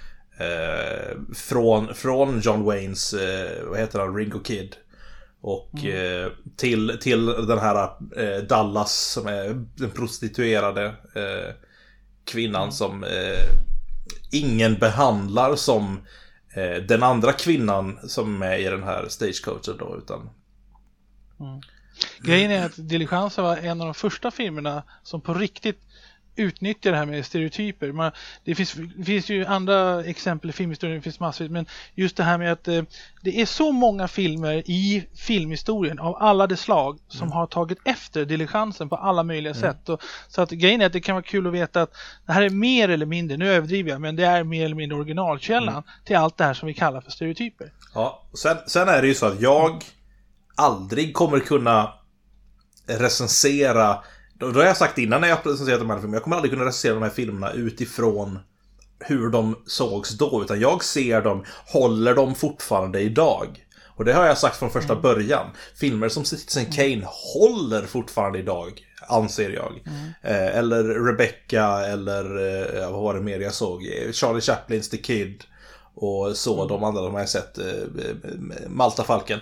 Från John Waynes vad heter han, Ringo Kid och till den här Dallas som är den prostituerade kvinnan som ingen behandlar som den andra kvinnan som är i den här stagecoachen då, utan Grejen är att Diligensen var en av de första filmerna som på riktigt utnyttjar det här med stereotyper. Det finns ju andra exempel i filmhistorien, det finns massor, men just det här med att det är så många filmer i filmhistorien av alla de slag som har tagit efter Diligensen på alla möjliga sätt. Så att grejen är att det kan vara kul att veta att det här är mer eller mindre, nu överdriver jag, men det är mer eller mindre originalkällan till allt det här som vi kallar för stereotyper. Ja, sen är det ju så att jag aldrig kommer kunna recensera. Då har jag sagt innan när jag presenterat de här filmerna, jag kommer aldrig kunna recensera de här filmerna utifrån hur de sågs då, utan jag ser dem, håller de fortfarande idag. Och det har jag sagt från första början. Filmer som Citizen Kane håller fortfarande idag, anser jag. Eller Rebecca, eller vad var det mer jag såg? Charlie Chaplins The Kid och så, de andra de har jag sett, Malta Falken.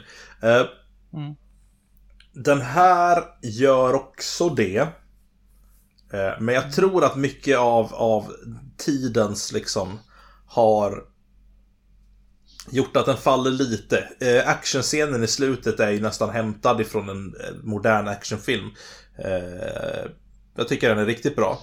Den här gör också det. Men jag tror att mycket av tidens liksom har gjort att den faller lite. Actionscenen i slutet är ju nästan hämtad ifrån en modern actionfilm. Jag tycker den är riktigt bra.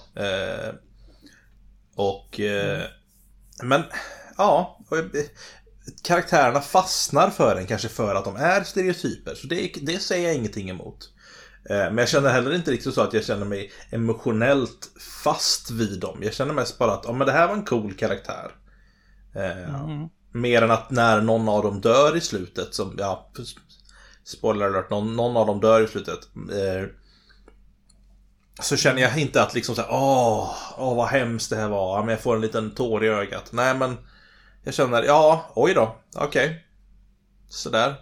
Men ja, karaktärerna fastnar för den, kanske för att de är stereotyper. Så det säger jag ingenting emot. Men jag känner heller inte riktigt så att jag känner mig emotionellt fast vid dem. Jag känner mest bara att men det här var en cool karaktär. Mer än att när någon av dem dör i slutet, som, ja, spoiler alert, någon av dem dör i slutet, så känner jag inte att liksom såhär, vad hemskt det här var, men jag får en liten tår i ögat. Nej, men jag känner, oj då, okej. Sådär.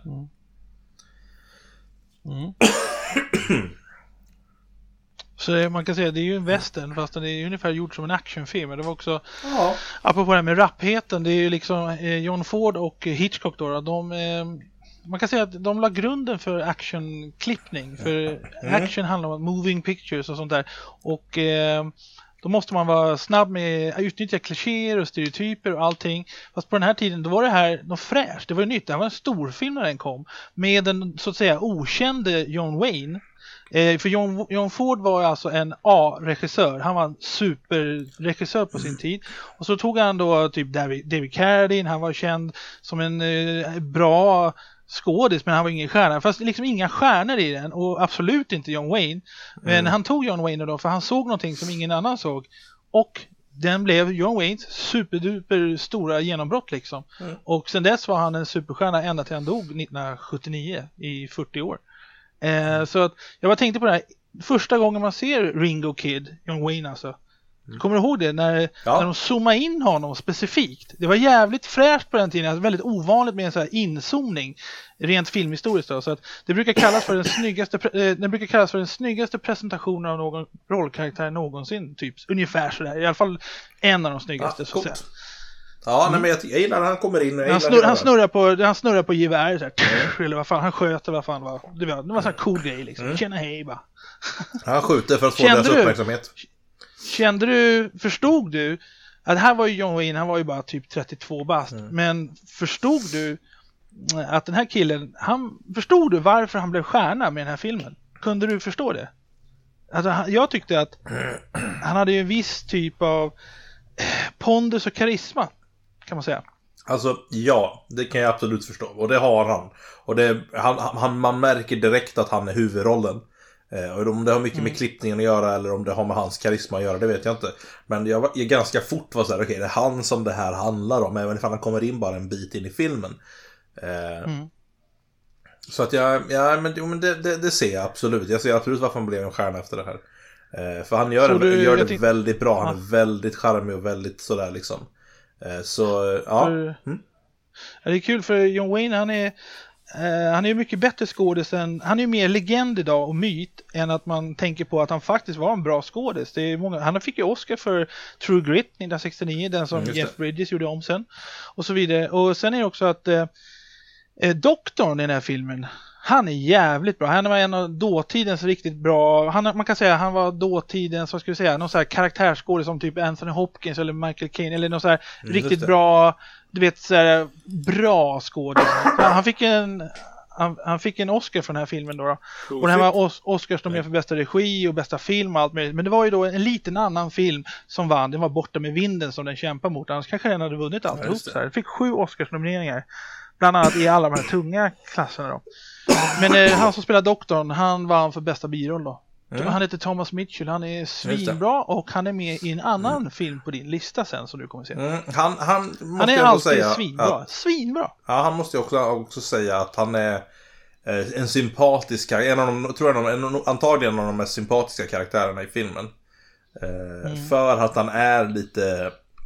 Så man kan säga att det är ju en western, fast den är ungefär gjord som en actionfilm. Det var också, apropå det här med rappheten, det är ju liksom John Ford och Hitchcock då, man kan säga att de la grunden för actionklippning. För action handlar om moving pictures och sånt där. Och då måste man vara snabb med att utnyttja klichéer och stereotyper och allting. Fast på den här tiden, då var det här något fräscht. Det var nytt, det var en storfilm när den kom. Med den, så att säga, okände John Wayne. För John Ford var alltså en A-regissör. Han var en superregissör på sin tid. Och så tog han då typ David Carradine. Han var känd som en bra skådis, men han var ingen stjärna. Fast liksom inga stjärnor i den. Och absolut inte John Wayne. Men han tog John Wayne då, för han såg någonting som ingen annan såg. Och den blev John Waynes superduper stora genombrott liksom. Och sen dess var han en superstjärna ända till han dog 1979 i 40 år. Så att jag bara tänkte på det här. Första gången man ser Ringo Kid, John Wayne alltså. Kommer du ihåg det? När de zoomade in honom specifikt. Det var jävligt fräscht på den tiden. Alltså väldigt ovanligt med en sån här inzoomning. Rent filmhistoriskt då. Så att det brukar kallas för den snyggaste presentationen av någon rollkaraktär någonsin. Typ. Ungefär sådär. I alla fall en av de snyggaste. Så att säga. Ja, nej, men jag gillar när han kommer in. Han snurrar på gevär så här, eller vad fan, han sköter vad fan var. Det var en sån här cool grej liksom. Tjena hej bara. Han skjuter för att få deras uppmärksamhet. Förstod du att här var ju John Wayne, han var ju bara typ 32 bast. Men förstod du att den här killen, förstod du varför han blev stjärna med den här filmen? Kunde du förstå det? Alltså, jag tyckte att han hade ju en viss typ av pondus och karisma, kan man säga. Alltså, ja, det kan jag absolut förstå. Och det har han. Och man märker direkt att han är huvudrollen. Och om det har mycket med klippningen att göra eller om det har med hans karisma att göra, det vet jag inte. Men jag ganska fort var så här, okej, det är han som det här handlar om, även om han kommer in bara en bit in i filmen. Så att det ser jag absolut. Jag ser absolut varför han blev en stjärna efter det här. För han gör det väldigt bra. Han är väldigt charmig och väldigt sådär liksom. Så, ja. Det är kul för John Wayne, han är mycket bättre skådis än, han är ju mer legend idag och myt än att man tänker på att han faktiskt var en bra skådis. Det är många, han fick ju Oscar för True Grit 1969, den som Jeff Bridges gjorde om sen och så vidare. Och sen är det också att doktorn i den här filmen, han är jävligt bra. Han var en av dåtidens riktigt bra. Man kan säga han var dåtidens, vad ska vi säga, någon så här karaktärsskådis som typ Anthony Hopkins eller Michael Caine eller någon så här riktigt bra, du vet, så här bra skådis. Han fick en Oscar för den här filmen då. Och det här var Oscars de gör för bästa regi och bästa film och allt möjligt. Men det var ju då en liten annan film som vann. Den var Borta med vinden som den kämpar mot. Annars kanske den hade vunnit alltihop. Den fick 7 Oscars-nomineringar. Bland annat i alla de här tunga klasserna då. Men han som spelar doktorn, han vann för bästa biroll då. Han heter Thomas Mitchell, han är svinbra och han är med i en annan film på din lista sen som du kommer se. Han är alltid svinbra. Ja, han måste ju också säga att han är en sympatisk, antagligen en av de mest sympatiska karaktärerna i filmen. För att han är lite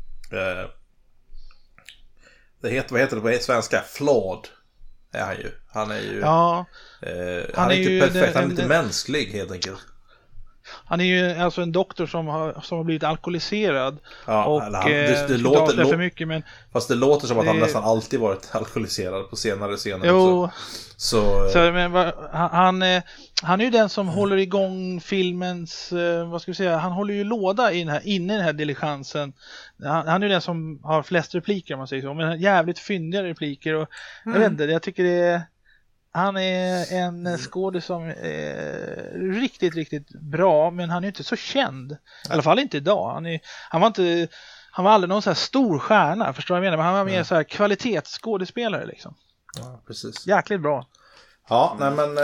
vad heter det på svenska? Flawed är han ju. Han är ju han är inte perfekt, han är lite mänsklig helt enkelt. Han är ju alltså en doktor som har blivit alkoholiserad. Ja, och det låter för mycket, men fast det låter som att han nästan alltid varit alkoholiserad på senare scener. Jo. Men han är ju den som håller igång filmens, vad ska vi säga, han håller ju låda inne i den här diligensen. Han är ju den som har flest repliker om man säger så, men jävligt fyndiga repliker och jag vet inte, jag tycker han är en skådespelare som är riktigt, riktigt bra, men han är ju inte så känd. I alla fall inte idag. Han var aldrig någon så här stor stjärna, förstår jag menar, men han var mer så här kvalitetsskådespelare liksom. Ja, precis. Jäkligt bra. Ja, nej men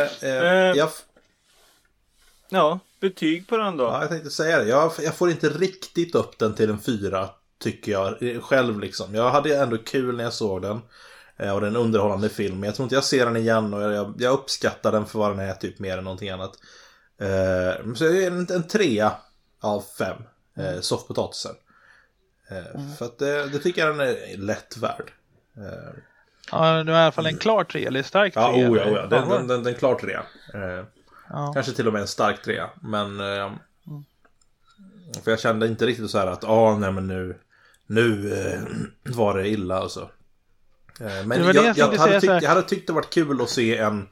ja, betyg på den då. Ja, jag tänkte säga det. Jag får inte riktigt upp den till en 4 tycker jag själv liksom. Jag hade ändå kul när jag såg den. Och det är en underhållande film. Men jag tror inte jag ser den igen och jag uppskattar den för vad den är typ mer än någonting annat. Så det är en 3 av 5 soffpotatisen. För att det tycker jag den är lätt värd. Ja, det är i alla fall en klar 3 eller stark 3. Ja. Den klar 3. Kanske till och med en stark 3. Men för jag kände inte riktigt så här att nej men nu var det illa alltså. Men jag hade tyckt det varit kul att se en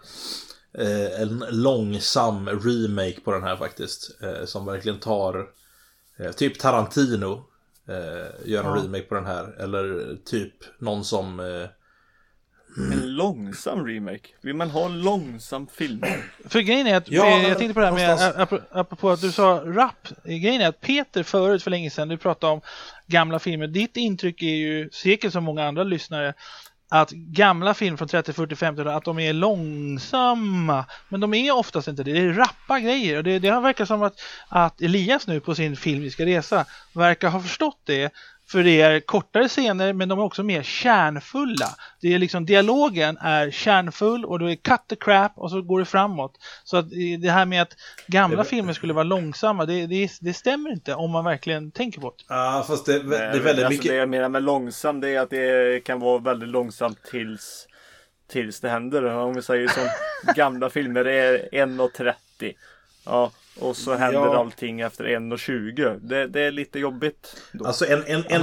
långsam remake på den här faktiskt. Som verkligen tar typ Tarantino gör en remake på den här. Eller typ någon som en långsam remake. Vill man ha en långsam film? För grejen är att jag tänkte på det här med apropå att du sa rap. Grejen är att Peter förut för länge sedan du pratade om gamla filmer. Ditt intryck är ju säkert som många andra lyssnare att gamla filmer från 30, 40, 50 att de är långsamma. Men de är oftast inte det. Det är rappa grejer. Och det verkar som att Elias nu på sin filmiska resa verkar ha förstått det. För det är kortare scener men de är också mer kärnfulla. Det är liksom dialogen är kärnfull och då är cut the crap och så går det framåt. Så att det här med att gamla filmer skulle vara långsamma det stämmer inte om man verkligen tänker på det. Ja, fast det är väldigt mycket. Det jag menar med långsam det är att det kan vara väldigt långsamt tills det händer. Om vi säger som gamla filmer är 1:30. Ja. Och så händer allting efter 1:20. Det är lite jobbigt då. Alltså en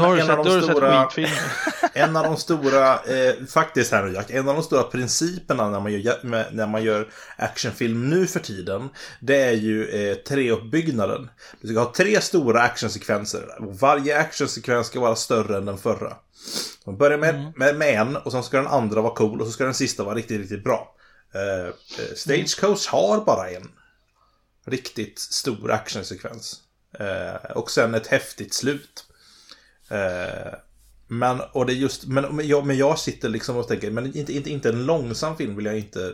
av de stora faktiskt här nu Jack, en av de stora principerna när man gör actionfilm nu för tiden, det är ju 3-uppbyggnaden. Du ska ha 3 stora actionsekvenser och varje actionsekvens ska vara större än den förra. Man börjar med en och sen ska den andra vara cool och så ska den sista vara riktigt, riktigt bra. Stagecoach har bara en riktigt stor actionsekvens. Och sen ett häftigt slut. Men jag sitter liksom och tänker, men inte en långsam film vill jag inte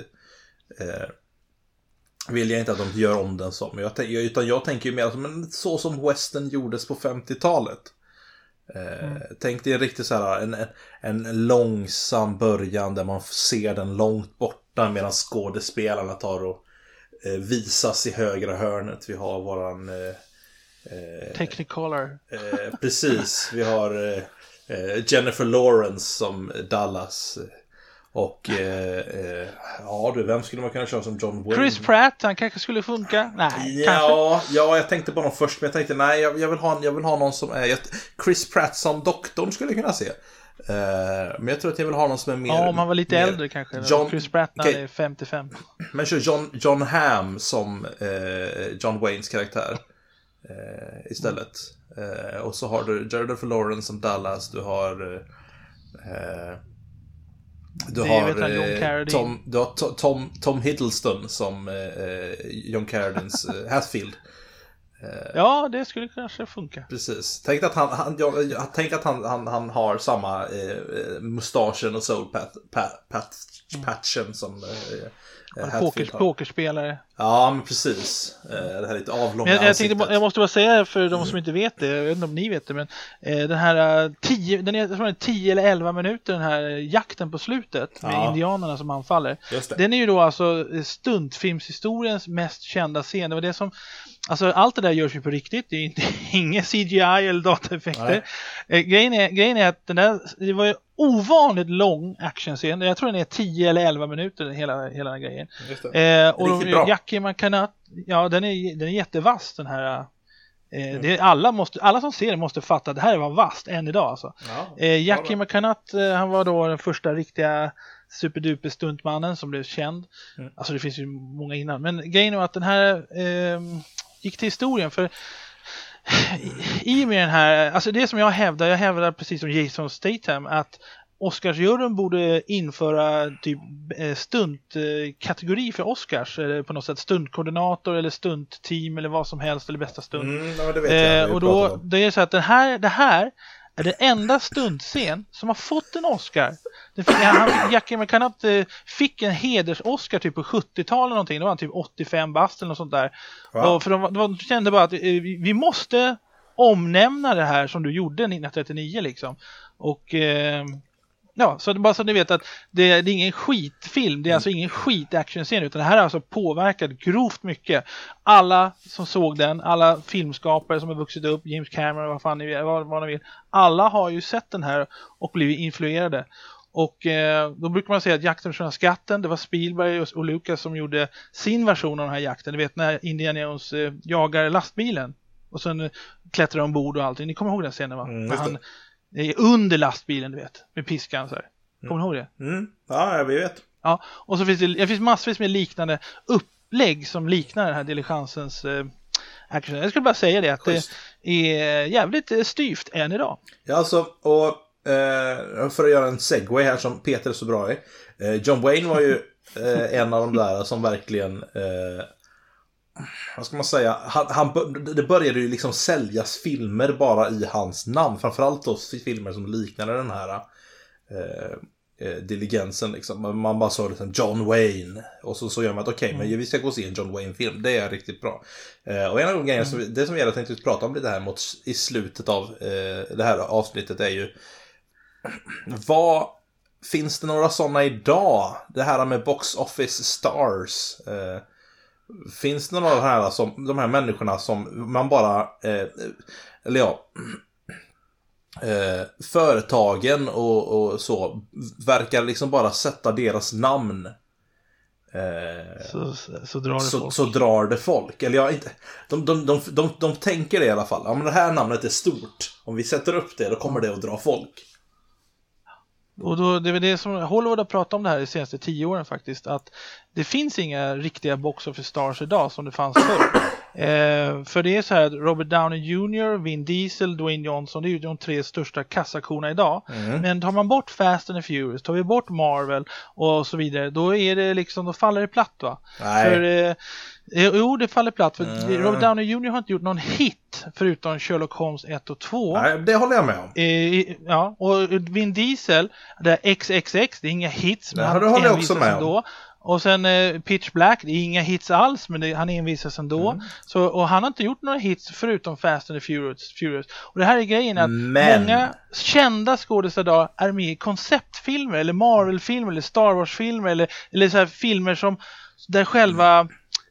att de gör om den som. Utan jag tänker ju mer som så som western gjordes på 50-talet. Tänk dig riktigt så här en långsam början där man ser den långt borta medan skådespelarna tar och visas i högra hörnet. Vi har våran Technicolor. Precis. Vi har Jennifer Lawrence som Dallas. Och vem skulle man kunna köra som John Wayne? Chris Pratt, han kanske skulle funka. Nej, ja, jag tänkte på någon först, men jag tänkte nej, jag vill ha någon som är Chris Pratt som doktorn skulle jag kunna se. Men jag tror att jag vill ha någon som är mer. Ja, om man var lite äldre kanske. Chris Pratt när är 55. Men kör John Hamm som John Waynes karaktär istället. Och så har du Jennifer Lawrence som Dallas. Du har Tom Hiddleston som John Carradines Hatfield. Ja, det skulle kanske funka. Precis. Tänk att han har samma mustaschen och soul patchen som pokerspelare. Ja, men precis. Det här lite avlånga ansiktet. Jag måste bara säga för de som inte vet det, jag vet inte om ni vet det, men den här 10 eller 11 minuter, den här jakten på slutet med indianerna som anfaller. Den är ju då alltså stuntfilmshistoriens mest kända scen. Det var det som, alltså allt det där görs ju på riktigt. Det är inte inga CGI eller dataeffekter. Grejen är att det var ju ovanligt lång actionscen. Jag tror den är 10 eller 11 minuter hela den grejen. Och Jackie McCanat, den är jättevass den här. Alla som ser det måste fatta att det här var vast än idag alltså. Jackie McCanat, han var då den första riktiga superduper stuntmannen som blev känd. Alltså det finns ju många innan, men grejen är att den här gick till historien för i och med den här, alltså det som jag hävdar precis som Jason Statham att Oscarsjuryn borde införa typ stuntkategori för Oscars, eller på något sätt stuntkoordinator eller stuntteam eller vad som helst, eller bästa stunt. Det vet jag. Och då det är så att det här är det enda stuntscen som har fått en Oscar. Jackie McCanat fick en heders-Oscar typ på 70-talet eller någonting. Då var han typ 85 bast eller något sånt där. Wow. Och för de kände bara att vi måste omnämna det här som du gjorde 1939 liksom. Och ja, så bara så ni vet att det är ingen skitfilm, det är alltså ingen skit-actionscen, utan det här har alltså påverkat grovt mycket. Alla som såg den, alla filmskapare som har vuxit upp, James Cameron, vad ni vill, alla har ju sett den här och blivit influerade. Och då brukar man säga att Jakten från skatten, det var Spielberg och Lucas som gjorde sin version av den här jakten. Ni vet när Indiana Jones jagar lastbilen och sen klättrar ombord och allting. Ni kommer ihåg den scenen, va? När han är under lastbilen, du vet, med piskan så här. Kommer ni ihåg det? Ja, vi vet. Ja, och så finns det finns massvis med liknande upplägg som liknar den här diligencens action. Jag skulle bara säga det att Just. Det är jävligt styvt än idag. Ja, alltså, och för att göra en segway här som Peter är så bra i. John Wayne var ju en av de där som verkligen vad ska man säga, det började ju liksom säljas filmer bara i hans namn, framförallt då filmer som liknade den här diligensen liksom. Man bara sa liksom John Wayne och så gör man att okej, men vi ska gå och se en John Wayne-film, det är riktigt bra. Och en av de grejerna det som jag tänkte prata om lite här i slutet av det här avsnittet är ju finns det några sådana idag? Det här med box office stars. Finns det några här som de här människorna som man bara företagen och så verkar liksom bara sätta deras namn så drar det folk. Eller ja, inte de tänker det i alla fall. Ja, men det här namnet är stort. Om vi sätter upp det, då kommer det att dra folk. Och då, det är väl det som Hollywood har pratat om det här de senaste 10 åren faktiskt, att det finns inga riktiga box office stars idag som det fanns förr. För det är så här att Robert Downey Jr., Vin Diesel, Dwayne Johnson, det är ju de 3 största kassakorna idag. Men tar man bort Fast and the Furious, tar vi bort Marvel och så vidare, då är det liksom, då faller det platt, va? Nej. För jo, det faller platt, för Robert Downey Jr. har inte gjort någon hit förutom Sherlock Holmes 1 och 2. Nej, det håller jag med om. Ja, och Vin Diesel, det är XXX, det är inga hits, men det håller jag också med om. Och sen Pitch Black, det är inga hits alls, men han envisas ändå. Så, och han har inte gjort några hits förutom Fast and the Furious. Och det här är grejen att många kända skådespelare är med i konceptfilmer, eller Marvel-filmer, eller Star Wars-filmer, eller så här filmer som där själva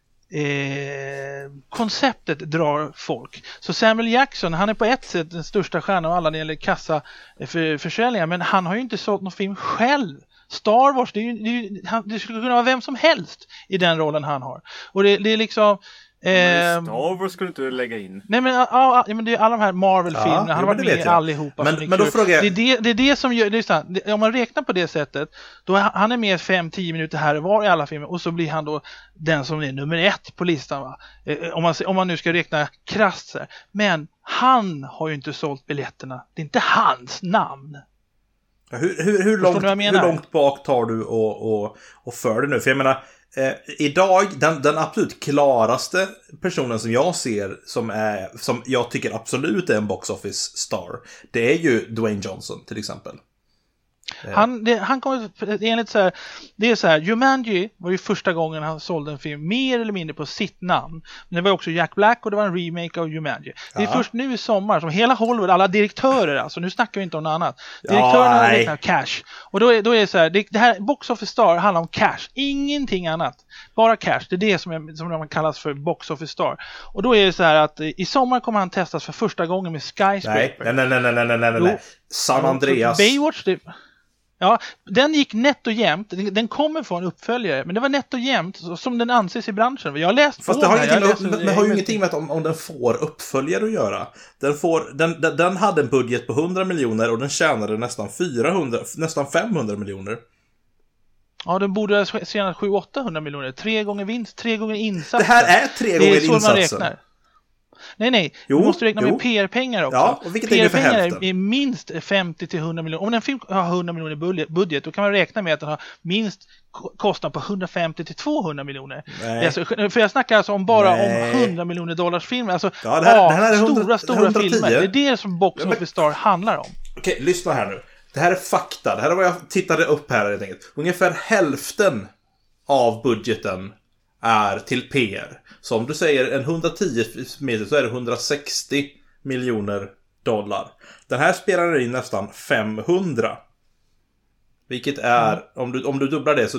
konceptet drar folk. Så Samuel Jackson, han är på ett sätt den största stjärnan av alla när det gäller kassaförsäljningar, men han har ju inte sålt någon film själv. Star Wars, det skulle kunna vara vem som helst i den rollen han har. Och det är liksom Star Wars skulle du inte lägga in. Nej, men det är alla de här Marvel-filmerna. Han har varit med i allihopa. Men då frågar jag... det är det som gör det. Om man räknar på det sättet, då han är med 5-10 minuter här och var i alla filmer, och så blir han då den som är nummer 1 på listan, va? Om man nu ska räkna krasst så här. Men han har ju inte sålt biljetterna. Det är inte hans namn. Hur långt bak tar du och för det nu? För jag menar, idag, den absolut klaraste personen som jag ser som jag tycker absolut är en box office star, det är ju Dwayne Johnson till exempel. Han kommer enligt så här, det är så här, Jumanji var ju första gången han sålde en film mer eller mindre på sitt namn. Men det var också Jack Black och det var en remake av Jumanji. Det är först nu i sommar som hela Hollywood, alla direktörer, alltså nu snackar vi inte om något annat. Direktörerna räknar cash. Och då är det så här, det här Box Office Star handlar om cash, ingenting annat. Bara cash, det är det som man kallas för Box Office Star. Och då är det så här att i sommar kommer han testas för första gången med Skyscraper. Nej. San Andreas. Baywatch, ja, den gick nätt och jämnt. Den kommer få en uppföljare, men det var nätt och jämnt som den anses i branschen. Jag har läst fast det har ju ingenting med om den får uppföljare att göra. Den hade en budget på 100 miljoner och den tjänade nästan 500 miljoner. Ja, den borde tjäna 700-800 miljoner. 3 gånger vinst, 3 gånger insatsen. Det här är 3 gånger insatsen. Nej. Du måste räkna med PR-pengar också. Ja, och vilket PR-pengar är minst 50-100 miljoner. Om en film har 100 miljoner budget, då kan man räkna med att den har minst kostnad på 150-200 miljoner. Alltså, för jag snackar alltså om 100 miljoner dollars filmer. Alltså det här är stora 110. filmer. Det är det som Box Office Star handlar om. Okej, lyssna här nu. Det här är fakta. Det här är vad jag tittade upp här helt enkelt. Ungefär hälften av budgeten är till PR. Så om du säger en 110 meter så är det 160 miljoner dollar. Den här spelar in nästan 500. Vilket är, om du dubblar det så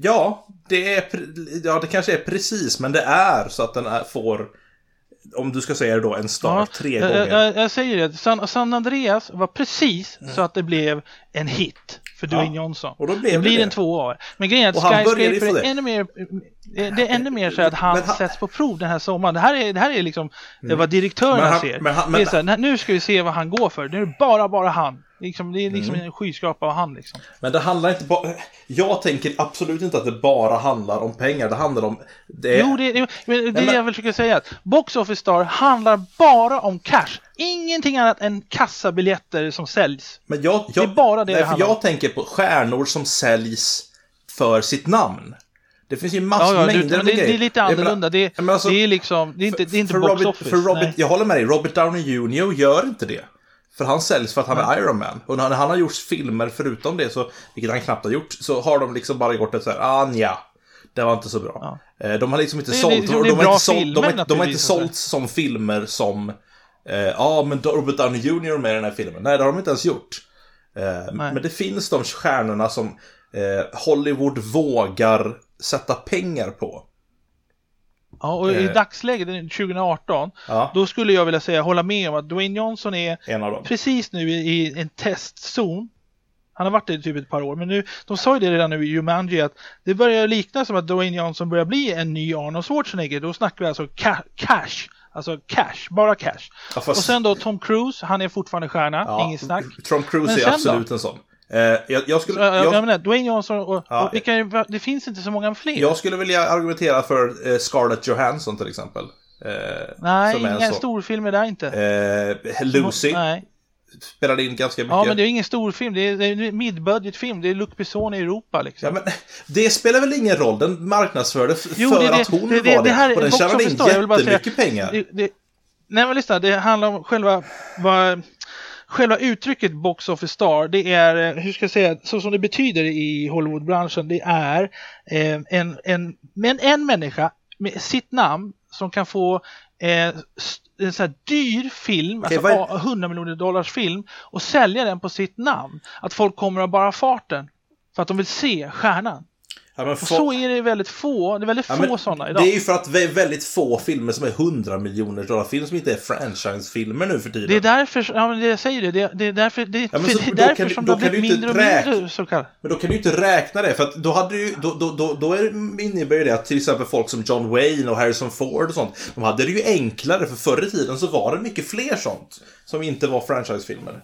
det kanske är precis, men det är så att den får, om du ska säga det då, en star 3 gånger. Jag säger det, San Andreas var precis så att det blev en hit för Dwayne Johnson. Och då blir det en 2 år. Men grejen är att Skyscraper är ännu mer, det är ännu mer så att han sätts på prov den här sommaren. Det här är liksom vad direktörerna ser. Det är så här, nu ska vi se vad han går för. Nu är det bara han. Det är liksom en skyskrapa av han liksom. Men det handlar inte bara... Jag tänker absolut inte att det bara handlar om pengar. Det handlar om... Jo, jag vill försöka säga att Box Office Star handlar bara om cash. Ingenting annat än kassabiljetter som säljs. Men det är bara det för jag tänker på stjärnor som säljs för sitt namn. Det finns ju mängder av grejer. Det är lite annorlunda. Det är liksom... Det är inte Box Office. Jag håller med dig. Robert Downey Jr. gör inte det. För han säljs för att han är Iron Man. Och när han har gjort filmer förutom det, så, vilket han knappt har gjort, så har de liksom bara gjort ett så här, det var inte så bra. De har liksom inte sålt. De har inte sålt som filmer som men Robert Downey Jr. med den här filmen. Nej, det har de inte ens gjort. Men det finns de stjärnorna som Hollywood vågar sätta pengar på. Ja, och i dagsläget 2018 då skulle jag vilja hålla med om att Dwayne Johnson är en av dem. Precis nu i en testzon. Han har varit det i typ ett par år, men nu, de sa ju det redan nu i Jumanji, att det börjar likna som att Dwayne Johnson börjar bli en ny Arnold Schwarzenegger. Då snackar vi alltså cash. Alltså cash, bara cash. Ja, och sen då Tom Cruise, han är fortfarande stjärna, inget snack. Tom Cruise är absolut en sån. Jag menar, Dwayne Johnson och det finns inte så många fler. Jag skulle vilja argumentera för Scarlett Johansson till exempel. Nej, inga storfilmer där inte. Lucy spelade in ganska mycket. Ja, men det är ingen storfilm, det är en mid-budgetfilm. Det är Luc Besson i Europa liksom. Ja, men det spelar väl ingen roll. Den marknadsförde att hon var det. Och den tjänade in jättemycket pengar. Nej, men lyssna, det handlar om själva uttrycket Box Office Star, det är, hur ska jag säga, så som det betyder i Hollywoodbranschen, det är en människa med sitt namn som kan få en så här dyr film, alltså $100 miljoner film, och sälja den på sitt namn. Att folk kommer av bara farten för att de vill se stjärnan. Och så är det väldigt få, få sådana idag. Det är ju för att det är väldigt få filmer som är $100 miljoner film som inte är franchise-filmer nu för tiden. Det är därför, jag säger det är därför som de blir mindre och mindre så kallat. Men då kan du inte räkna det, för att då hade du då innebär ju det att till exempel folk som John Wayne och Harrison Ford och sånt, de hade det ju enklare, för förr i tiden så var det mycket fler sånt som inte var franchise-filmer.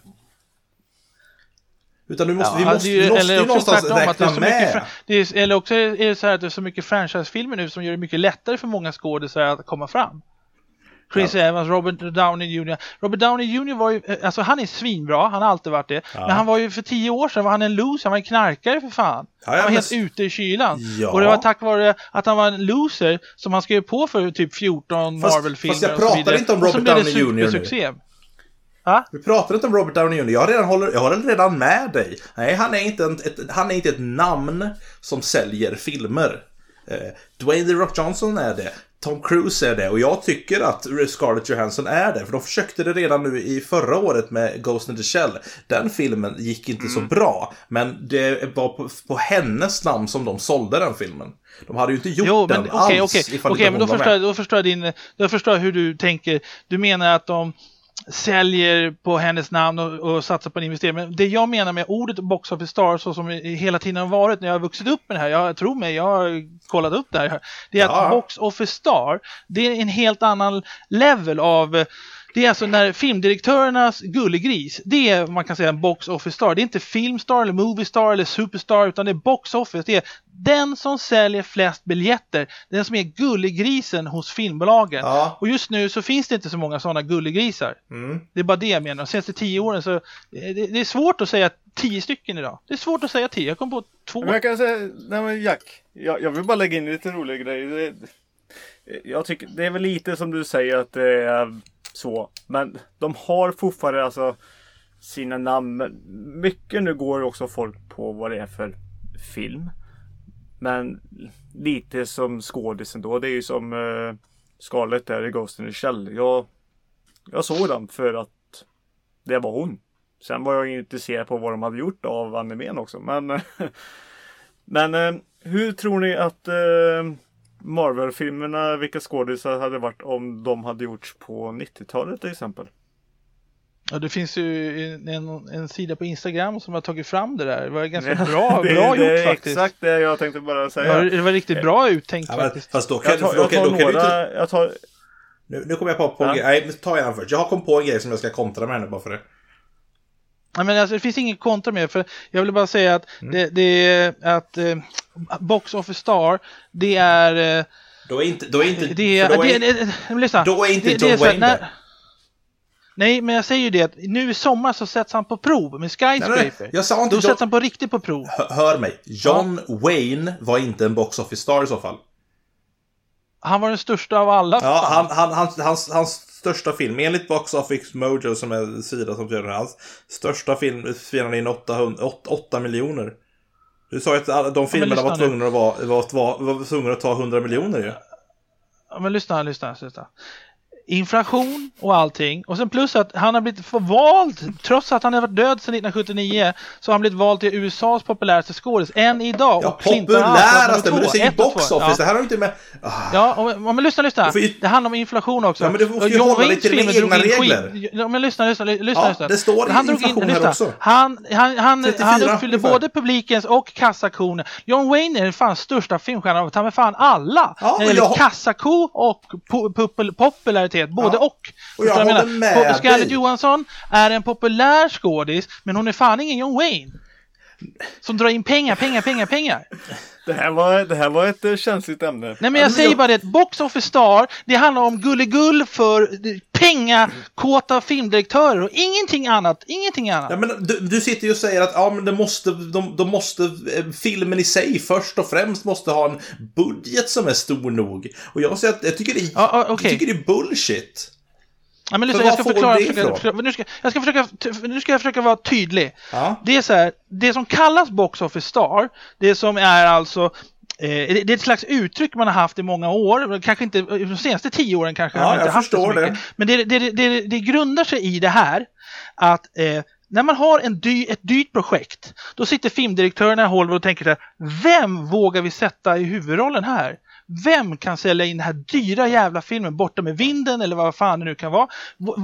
Utan vi måste ju någonstans räkna med. Eller också är det så här att det är så mycket franchise-filmer nu som gör det mycket lättare för många skådespelare att komma fram. Chris Evans, Robert Downey Jr. Robert Downey Jr. var ju, alltså han är svinbra, han har alltid varit det. Men han var ju för 10 år sedan var han en loser, han var en knarkare för fan. Han var helt ute i kylan. Och det var tack vare att han var en loser som han skrev på för typ 14 Marvel-filmer. Fast jag pratar inte om Robert Downey Jr. nu. Vi pratar inte om Robert Downey Jr. Jag håller redan med dig. Nej, han är inte ett namn som säljer filmer. Dwayne The Rock Johnson är det. Tom Cruise är det. Och jag tycker att Scarlett Johansson är det. För de försökte det redan nu i förra året med Ghost in the Shell. Den filmen gick inte så bra. Men det var på hennes namn som de sålde den filmen. De hade ju inte gjort den alls. Okej, men då förstår jag hur du tänker. Du menar att de säljer på hennes namn och satsar på en investering. Men det jag menar med ordet Box Office Star, så som hela tiden har varit när jag har vuxit upp med det här, jag har kollat upp det här, det är att Box Office Star, det är en helt annan level av, det är alltså när filmdirektörernas gullegris, det är, man kan säga, en Box Office Star. Det är inte Filmstar eller Movie Star eller Superstar, utan det är Box Office. Det är den som säljer flest biljetter, den som är gullegrisen hos filmbolagen. Och just nu så finns det inte så många sådana gullegrisar. Det är bara det jag menar. De senaste 10 åren så det är svårt att säga 10 stycken idag. Det är svårt att säga 10. Jag kom på 2. Men jag kan säga, nej men Jack, jag vill bara lägga in lite roliga grejer. Jag tycker det är väl lite som du säger att det är så, men de har fortfarande alltså sina namn. Mycket nu går också folk på vad det är för film. Men lite som skådisen då, det är ju som Scarlett där i Ghost in the Shell. jag såg den för att det var hon. Sen var jag intresserad på vad de hade gjort av animen också. Men hur tror ni att Marvel-filmerna, vilka skådespelare hade varit om de hade gjorts på 90-talet till exempel? Ja, det finns ju en sida på Instagram som har tagit fram det där. Det var ganska bra gjort faktiskt. Exakt det jag tänkte bara säga. Ja, det var riktigt bra uttänkt faktiskt. Fast då kan Nu kommer jag på en grej. Nej, ta gärna först. Jag har kommit på en grej som jag ska kontra med henne bara för det. Ja, men alltså, det finns ingen kontra med, för jag vill bara säga att att Box Office Star, det är Då är inte John Wayne där. Nej, men jag säger ju det att nu i sommar så sätts han på prov med Skyscraper. Nej, jag sa inte då sätts han på riktigt på prov. Hör mig. John Wayne var inte en Box Office Star i så fall. Han var den största av alla. Ja, hans största film, enligt Box Office Mojo som är sida som gör hans största film firade in 8 miljoner. Du sa att de filmerna var tvungna att ta 100 miljoner ju. Ja, men lyssna. Inflation och allting. Och sen plus att han har blivit vald, trots att han har varit död sedan 1979, så har han blivit vald till USAs populäraste skådis än idag. Ja, populäraste, men du säger Box Office, det här har inte med... Ja, men lyssna. Det handlar om inflation också. Ja, men du får ju hålla dig till dina egna regler. Ja, men lyssna. Det står han inflation här också. Han uppfyllde både publikens och kassakon. John Wayne är den fan största filmstjärnan av med fan alla. Ja, eller kassako och popularitet. Både och. Jag håller med Scarlett Johansson är en populär skådis, men hon är fan ingen John Wayne som drar in pengar. Det här var ett känsligt ämne. Nej, men jag säger bara det, Box Office Star, det handlar om gullegull för pengakåta filmdirektörer och ingenting annat. Ja, men du sitter ju och säger att men de måste filmen i sig först och främst måste ha en budget som är stor nog. Och jag säger att jag tycker det är bullshit. Ja, men lyssna, jag ska förklara. Nu ska jag försöka vara tydlig. Ja. Det är så här, det som kallas Box Office Star, det som är alltså det är ett slags uttryck man har haft i många år, kanske inte de senaste 10 åren kanske. Ja, jag förstår det. Men det grundar sig i det här att när man har ett dyrt projekt, då sitter filmdirektörerna i Hollywood och tänker så här: vem vågar vi sätta i huvudrollen här? Vem kan sälja in den här dyra jävla filmen Borta med vinden eller vad fan det nu kan vara?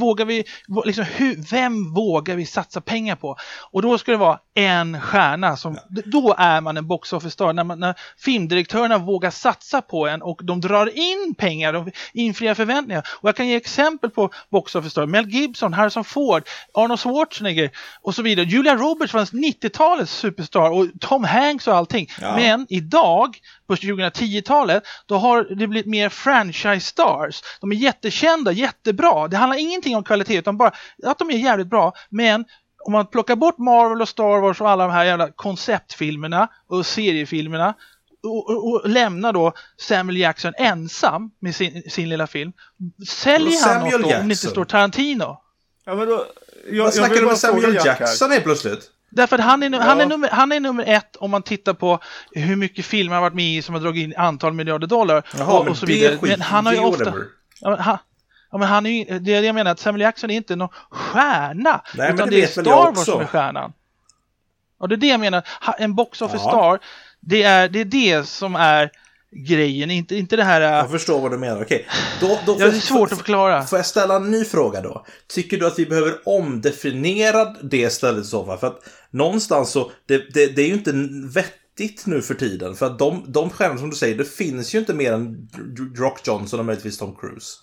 Vem vågar vi satsa pengar på? Och då ska det vara en stjärna då är man en Box Office Star, när filmdirektörerna vågar satsa på en och de drar in pengar, de infriar förväntningar. Och jag kan ge exempel på Box Office Star: Mel Gibson, Harrison Ford, Arnold Schwarzenegger och så vidare. Julia Roberts var 90-talets superstar och Tom Hanks och allting. Ja. Men idag på 2010-talet, då har det blivit mer franchise stars. De är jättekända, jättebra. Det handlar ingenting om kvalitet, utan bara att de är jävligt bra. Men om man plockar bort Marvel och Star Wars och alla de här jävla konceptfilmerna och seriefilmerna och lämnar då Samuel Jackson ensam med sin lilla film, säljer han något då, om det inte står Tarantino? Ja, men då, vad snackar du med Samuel Jackson är plötsligt? Därför att han är nummer 1 om man tittar på hur mycket filmer har varit med i som har dragit in antal miljarder dollar. Jaha, och så vidare. Men han har ju ofta... men han är ju, det jag menar att Samuel Jackson är inte någon stjärna. Nej, utan det är Star Wars som är stjärnan. Och det är det jag menar. En Box Office Star, det är det som är grejen, inte det här... Jag förstår vad du menar, okej. Då det är svårt att förklara. Får jag ställa en ny fråga då? Tycker du att vi behöver omdefiniera det stället i så fall? För att någonstans så, det är ju inte vettigt nu för tiden. För att de stjärnor som du säger, det finns ju inte mer än Rock Johnson och möjligtvis Tom Cruise.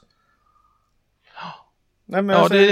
Nej, men det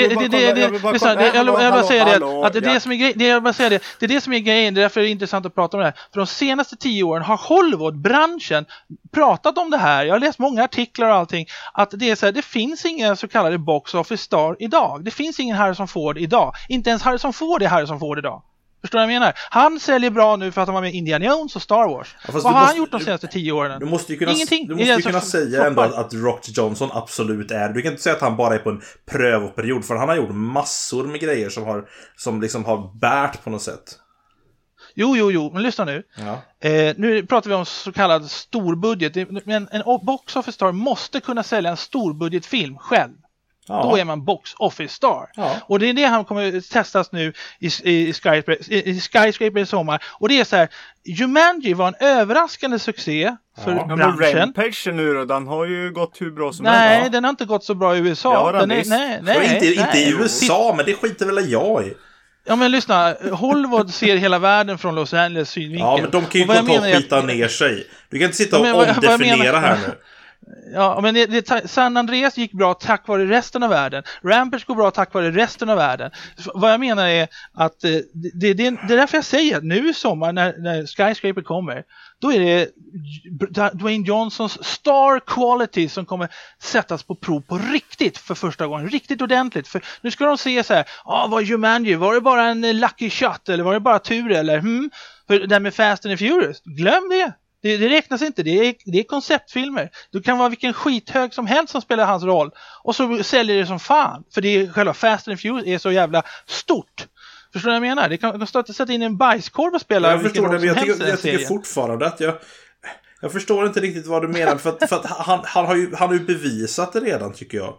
är det som är grejen. Det är därför det är intressant att prata om det här. För de senaste 10 åren har Hollywood-branschen pratat om det här. Jag har läst många artiklar och allting, att det är så här, det finns inga så kallade Box Office Star idag. Det finns ingen Harrison Ford idag. Inte ens Harrison Ford är Harrison Ford idag. Förstår du vad jag menar? Han säljer bra nu för att han var med Indiana Jones och Star Wars. Ja, vad har han gjort de senaste 10 åren? Du måste ju Ingenting. kunna säga ändå att Rock Johnson absolut är. Du kan inte säga att han bara är på en prövoperiod, för han har gjort massor med grejer som liksom har bärt på något sätt. Jo, men lyssna nu. Ja. Nu pratar vi om så kallad storbudget. Men en Box Office Star måste kunna sälja en storbudgetfilm själv. då är man box office star. Och det är det han kommer testas nu i Skyscraper i sommar. Och det är så här, Jumanji var en överraskande succé för branschen. Men Rampage nu då, den har ju gått hur bra som helst. Nej, den har inte gått så bra i USA. Inte i USA, men det skiter väl jag i. Ja, men lyssna, Hollywood ser hela världen från Los Angeles synvinkel. Ja, men de kan ju gå och skita ner sig. Du kan inte sitta och omdefiniera här nu. Ja, men San Andreas gick bra tack vare resten av världen. Rampage går bra tack vare resten av världen. Vad jag menar är att det är därför jag säger att nu i sommar när Skyscraper kommer, då är det Dwayne Johnsons star quality som kommer sättas på prov på riktigt för första gången. Riktigt ordentligt. För nu ska de se så här, vad Jumanji, var det bara en lucky shot eller var det bara tur eller För det med Fast and Furious, glöm det. Det räknas inte, det är konceptfilmer. Det kan vara vilken skithög som helst som spelar hans roll. Och så säljer det som fan. För det är själva Fast and Furious är så jävla stort. Förstår du vad jag menar? Det kan sätta in en bajskorv och spela. Jag förstår det, men jag tycker fortfarande att jag förstår inte riktigt vad du menar. För att han har ju bevisat det redan, tycker jag.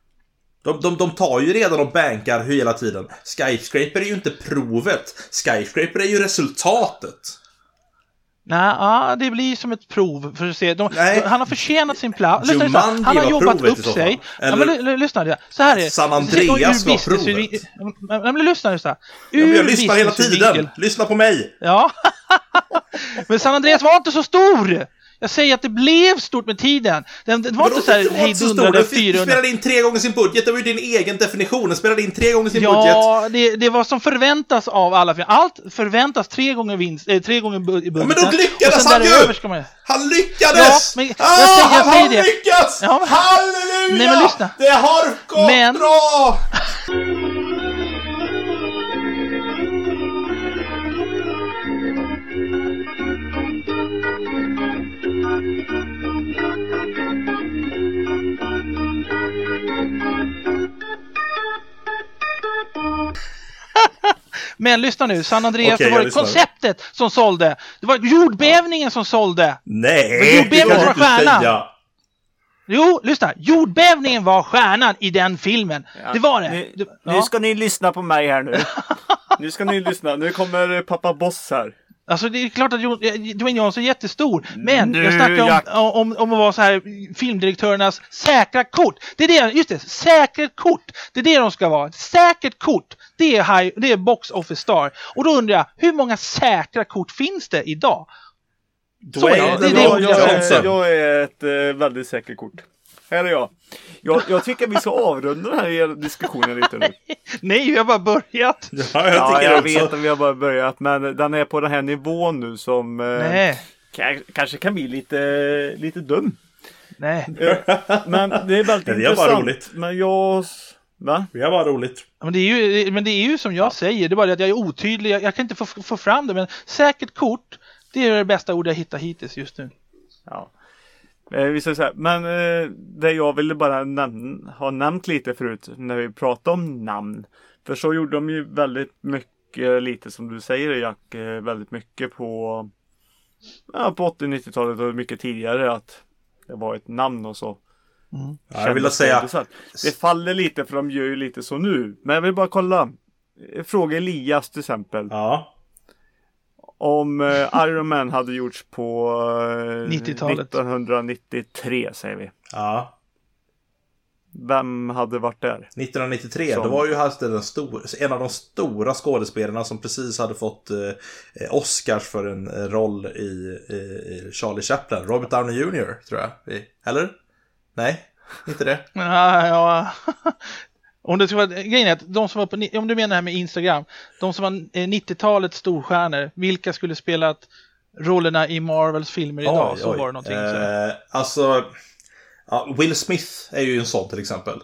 De tar ju redan och bankar hela tiden. Skyscraper är ju inte provet. Skyscraper är ju resultatet. Nej, det blir som ett prov för att se. Han har förtjänat sin plats. Han har jobbat upp sig. Ja, men lyssna, så här är det. San Andreas var provet. Men lyssna just där. Jag lyssnar hela tiden. Lyssna på mig. Ja. Men San Andreas var inte så stor. Jag säger att det blev stort med tiden. Det var inte så här hejdundrande 400. Du spelade in 3 gånger sin budget. Det var ju din egen definition. Den spelade in 3 gånger sin budget. Ja, det var som förväntas av alla. Allt förväntas 3 gånger vinst, 3 gånger budgeten. Ja, men då lyckades han ju! Han lyckades! Ja, men jag säger det. Lyckas! Ja, men, halleluja! Nej, men lyssna. Det har gått bra! Men lyssna nu, San Andreas, det var det konceptet som sålde. Det var jordbävningen som sålde. Nej, jordbävningen var stjärnan. Jo, lyssna. Jordbävningen var stjärnan i den filmen. Ja, det var det. Nu ska ni lyssna på mig här nu. Nu ska ni lyssna. Nu kommer pappa Boss här. Alltså det är klart att Dwayne Johnson är jättestor. Men jag snackar om att vara så här filmdirektörernas säkra kort. Det är det, just det, säkert kort. Det är det de ska vara. Ett säkert kort. Det är box office star. Och då undrar jag, hur många säkra kort finns det idag? Jag är ett väldigt säkert kort. Här är jag. Jag tycker vi ska avrunda den här diskussionen lite nu. Nej, vi har bara börjat. Jag vet att vi har bara börjat. Men den är på den här nivån nu som kanske kan bli lite dum. Nej. Men det är väldigt intressant. Bara roligt. Men Vi har bara roligt. Men det är ju som jag säger. Det är bara att jag är otydlig. Jag kan inte få fram det. Men säkert kort, det är det bästa ord jag hittar hittills just nu. Ja. Vi ska säga, men det jag ville bara ha nämnt lite förut när vi pratade om namn. För så gjorde de ju väldigt mycket, lite som du säger Jack, väldigt mycket på 80-90-talet och mycket tidigare att det var ett namn och så. Mm. Ja, jag vill säga det faller lite för de gör ju lite så nu. Men jag vill bara kolla. Fråga Elias till exempel. Ja. Om Iron Man hade gjorts på 90-talet. 1993 säger vi. Ja. Vem hade varit där? 1993, då var ju en av de stora skådespelarna som precis hade fått Oscars för en roll i Charlie Chaplin. Robert Downey Jr. tror jag. Eller? Nej, inte det. Ja. Om det ska vara grejen är att de som var på, om du menar det här med Instagram, de som var 90-talets storstjärnor, vilka skulle spelat rollerna i Marvels filmer idag? Så var det någonting. Alltså Will Smith är ju en sån till exempel.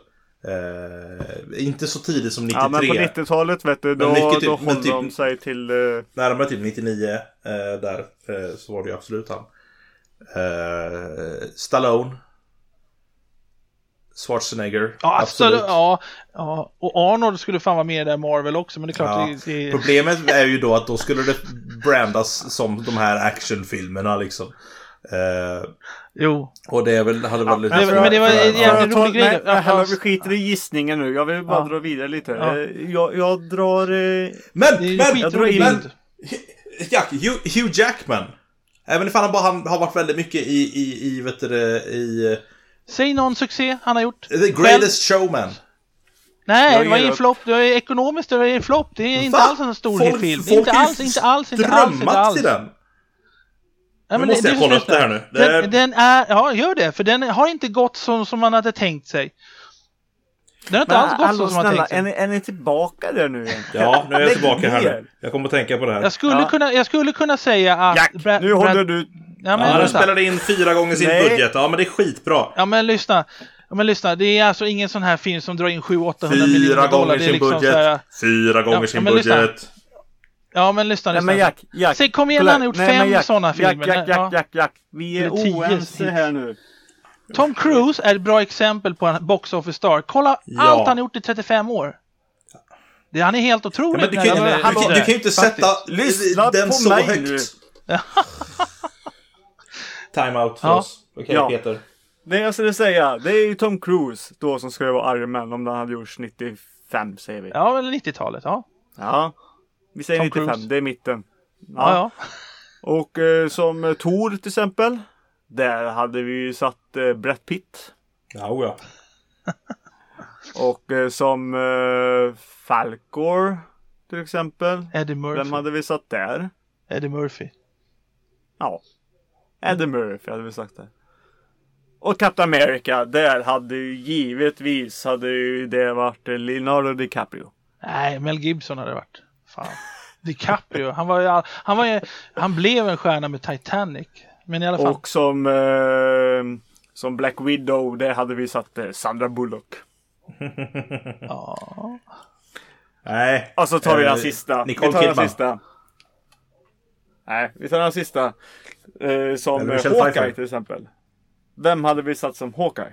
Inte så tidigt som 93. Ja, men på 90-talet vet du, då håller de sig till närmare till 99 där så var det ju absolut han. Stallone, Schwarzenegger. Ja, absolut. Ja. Och Arnold skulle fan vara med där Marvel också, men det är klart det... Problemet är ju då att då skulle det brandas som de här actionfilmerna liksom. Jo. Och det hade varit lite... Men det var en jävligt rolig grej. Vi skiter i gissningen nu. Jag vill bara dra vidare lite. Jag drar... Jag drar in... Hugh Jackman. Även ifall han har varit väldigt mycket i Säg någon succé han har gjort. The Greatest Showman. Nej, det var ingen flopp. Det var ekonomiskt, det var en flopp. Det är inte alls en stor film. Inte alls. Drömmat till den. Ja, men måste jag kolla upp det här nu. Den är, ja, gör det. För den har inte gått som man hade tänkt sig. Den har inte alls gått som man tänkt sig. Är ni tillbaka där nu? Ja, nu är jag tillbaka här nu. Jag kommer att tänka på det här. Jag skulle kunna säga att... Jack, nu håller du... Ja, men den spelade in 4 gånger sin budget. Ja, men det är skitbra. Ja, men lyssna. Det är alltså ingen sån här film som drar in 700-800 miljoner dollar. 4 gånger sin budget. 4 gånger sin budget. Ja, men lyssna. Nej, men Jack. Säg, kom igen, han har gjort 5 sådana filmer. Jack. Vi är oense här nu. Tom Cruise är ett bra exempel på en box office star. Kolla allt han gjort i 35 år. Han är helt otroligt. Ja, men du kan ju inte sätta den så högt. Time out för oss. Okej, Peter. Det jag skulle säga, det är ju Tom Cruise då som skulle vara Iron Man om den hade gjorts 95, säger vi. Ja, eller 90-talet, Ja, vi säger Tom 95, Cruise. Det är mitten. Ja. Och som Thor till exempel, där hade vi ju satt Brad Pitt. Ja. Och som Falcor till exempel. Eddie Murphy. Vem hade vi satt där? Eddie Murphy. Ja, Eddie Murphy hade vi sagt där. Och Captain America, där hade ju givetvis det varit Leonardo DiCaprio. Nej, Mel Gibson hade det varit. Fan. DiCaprio, han blev en stjärna med Titanic. Men i alla fall. Och som Black Widow, där hade vi satt Sandra Bullock. Ja. Nej. Och så tar vi den sista. Nicole Kidman. Nej, vi tar den sista. Som Hawkeye till exempel. Vem hade vi satt som Hawkeye?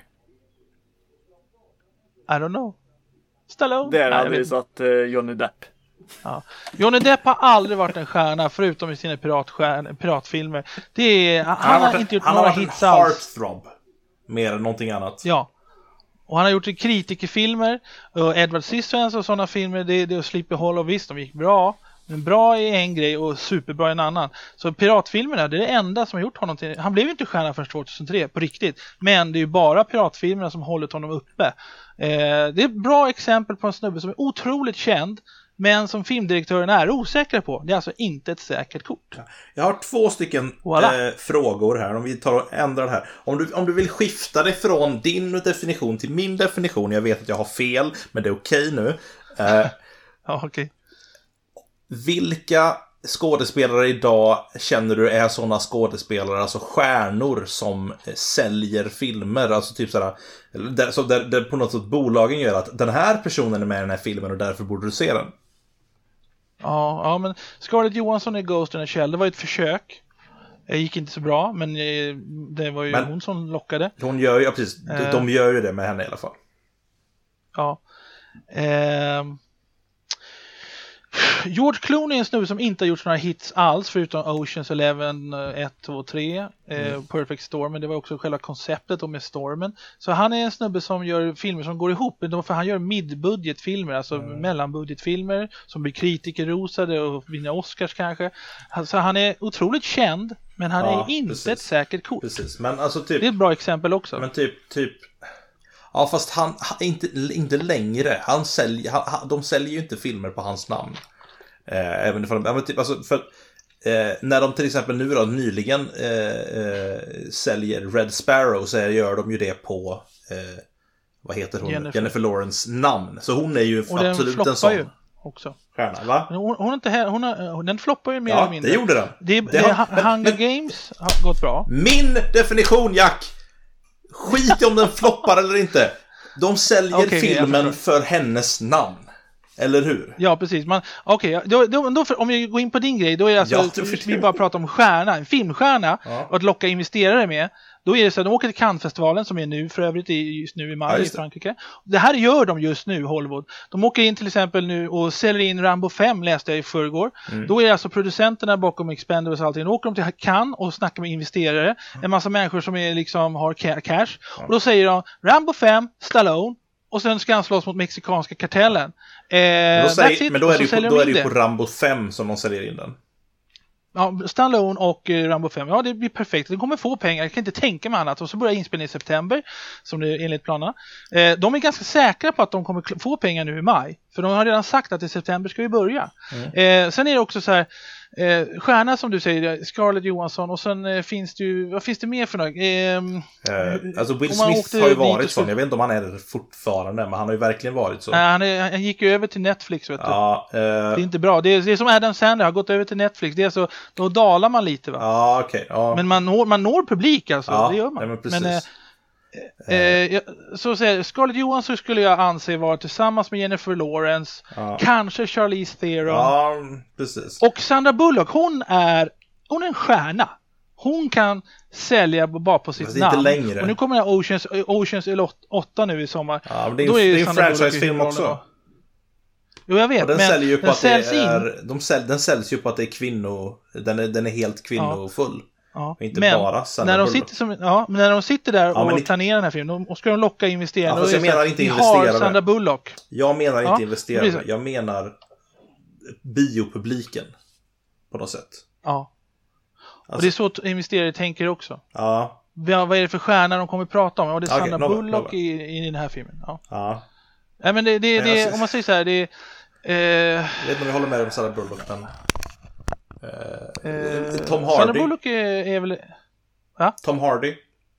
I don't know. Stallone? Där hade vi satt Johnny Depp. Ja. Johnny Depp har aldrig varit en stjärna förutom i sina piratfilmer. Han har inte gjort några hits alls. Heartthrob. Mer än någonting annat. Ja. Och han har gjort kritikerfilmer. Och Edward Scissorhands och sådana filmer. Det är Sleepy Hollow. Visst, de gick bra. Men bra är en grej och superbra är en annan. Så piratfilmerna, det är det enda som har gjort honom till... Han blev inte stjärna förrän 2003, på riktigt. Men det är ju bara piratfilmerna som hållit honom uppe. Det är ett bra exempel på en snubbe som är otroligt känd, men som filmdirektören är osäkra på. Det är alltså inte ett säkert kort. Jag har 2 stycken frågor här. Om vi tar och ändrar det här. Om du vill skifta det från din definition till min definition. Jag vet att jag har fel, men det är okej nu. Ja, okej. Vilka skådespelare idag känner du är sådana skådespelare, alltså stjärnor som säljer filmer, alltså typ sådär, där på något sätt bolagen gör att den här personen är med i den här filmen och därför borde du se den? Ja, men Scarlett Johansson i Ghost in the Shell, det var ett försök. Det gick inte så bra, men det var ju hon som lockade. Hon gör ju, precis, de gör ju det med henne i alla fall. Ja. George Clooney är en snubbe som inte har gjort några hits alls förutom Ocean's 11, 1, 2, 3, Perfect Storm, men det var också själva konceptet med stormen. Så han är en snubbe som gör filmer som går ihop, för han gör midbudgetfilmer, alltså mellanbudgetfilmer som blir kritikerrosade och vinner Oscars kanske. Så han är otroligt känd, men han är inte ett säkert kort. Precis. Men alltså typ, det är ett bra exempel också. Men typ ja, fast han inte längre. De säljer ju inte filmer på hans namn. Även ifall typ, alltså, för när de till exempel nu då nyligen säljer Red Sparrow, så gör de ju det på vad heter hon? Jennifer Lawrence namn. Så hon är ju absolut en sån också. Stjärna, va? Hon är inte här, den floppar ju mer eller mindre. Det gjorde den. Hunger Games har gått bra. Min definition, Jack. Skit i om den floppar eller inte. De säljer filmen för hennes namn. Eller hur? Ja, precis. Då, om jag går in på din grej, då är det alltså, vi bara pratar om stjärna, en filmstjärna, och att locka investerare med. Då är det så att de åker till Cannes-festivalen som är nu för övrigt just nu i maj i Frankrike. Det här gör de just nu, Hollywood. De åker in till exempel nu och säljer in Rambo 5, läste jag i förrgår. Då är det alltså producenterna bakom Expendables och allting. Då åker de till Cannes och snackar med investerare. En massa människor som är liksom har cash. Och då säger de Rambo 5, Stallone. Och sen ska han slåss mot mexikanska kartellen. Men då är det ju på Rambo 5 som de säljer in den. Ja, Stallone och Rambo 5. Ja, det blir perfekt. De kommer få pengar. Jag kan inte tänka mig annat. Och så börjar inspelningen i september, som det är enligt planerna. De är ganska säkra på att de kommer få pengar nu i maj. För de har redan sagt att i september ska vi börja. Sen är det också så här... stjärna som du säger, Scarlett Johansson, och sen finns det ju, vad finns det mer för något? Alltså Will Smith har ju varit sån, jag vet inte om han är det fortfarande, men han har ju verkligen varit så. Han gick ju över till Netflix, vet du. Det är inte bra, det är som Adam Sandler har gått över till Netflix, det är så, då dalar man lite, va? Ja, okej. Ja. Men man når publik alltså, det gör man. Ja, men precis. Så säger Scarlett Johansson skulle jag anse vara tillsammans med Jennifer Lawrence, kanske Charlize Theron. Ja, precis. Och Sandra Bullock, hon är en stjärna. Hon kan sälja bara på sitt namn. Inte längre. Och nu kommer Oceans 8 nu i sommar. Ja, men det är en franchisefilm också. Jo, jag vet, och den men säljer ju på den att säljs det är, den säljs ju på att det är kvinno. Den är helt kvinnofull. Ja. Inte men bara när de sitter där och planerar den här filmen, då ska de locka investerare. Ja, jag menar inte investerare. Har Sandra Bullock. Jag menar inte investerare. Jag menar biopubliken på något sätt. Ja. Och det är så att investerare tänker också. Ja. Vad är det för stjärna de kommer att prata om? Och det är Sandra Bullock i den här filmen. Ja. Nej, men det om man säger så här, det jag vet inte om jag håller med om Sandra Bullock, men Tom Hardy. Sandra Bullock är väl... Ja? Tom Hardy.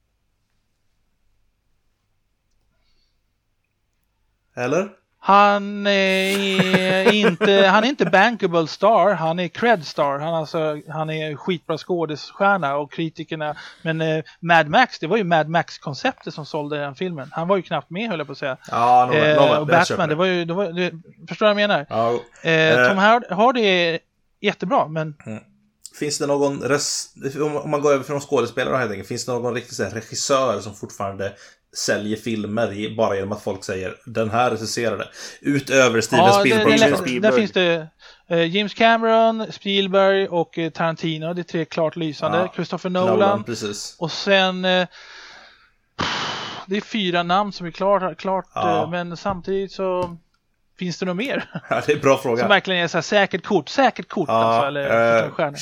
Eller? Han är inte bankable star, han är cred star. Han är skitbra skådespelare och kritikerna. Men Mad Max, det var ju Mad Max-konceptet som sålde den filmen. Han var ju knappt med, höll jag på att säga. Ja, och Batman, det var ju förstår vad jag menar? Ja, Tom Hardy är jättebra, men... Finns det någon om man går över från skådespelare helt enkelt, finns det någon riktig regissör som fortfarande säljer filmer bara genom att folk säger den här regisserade utöver Steven Spielberg? Där finns det James Cameron, Spielberg och Tarantino, det är 3 klart lysande. Christopher Nolan precis. Och sen det är 4 namn som är klart men samtidigt så finns det nog mer? Ja, det är en bra fråga. Som verkligen är så här säkert kort alltså, eller stjärnor.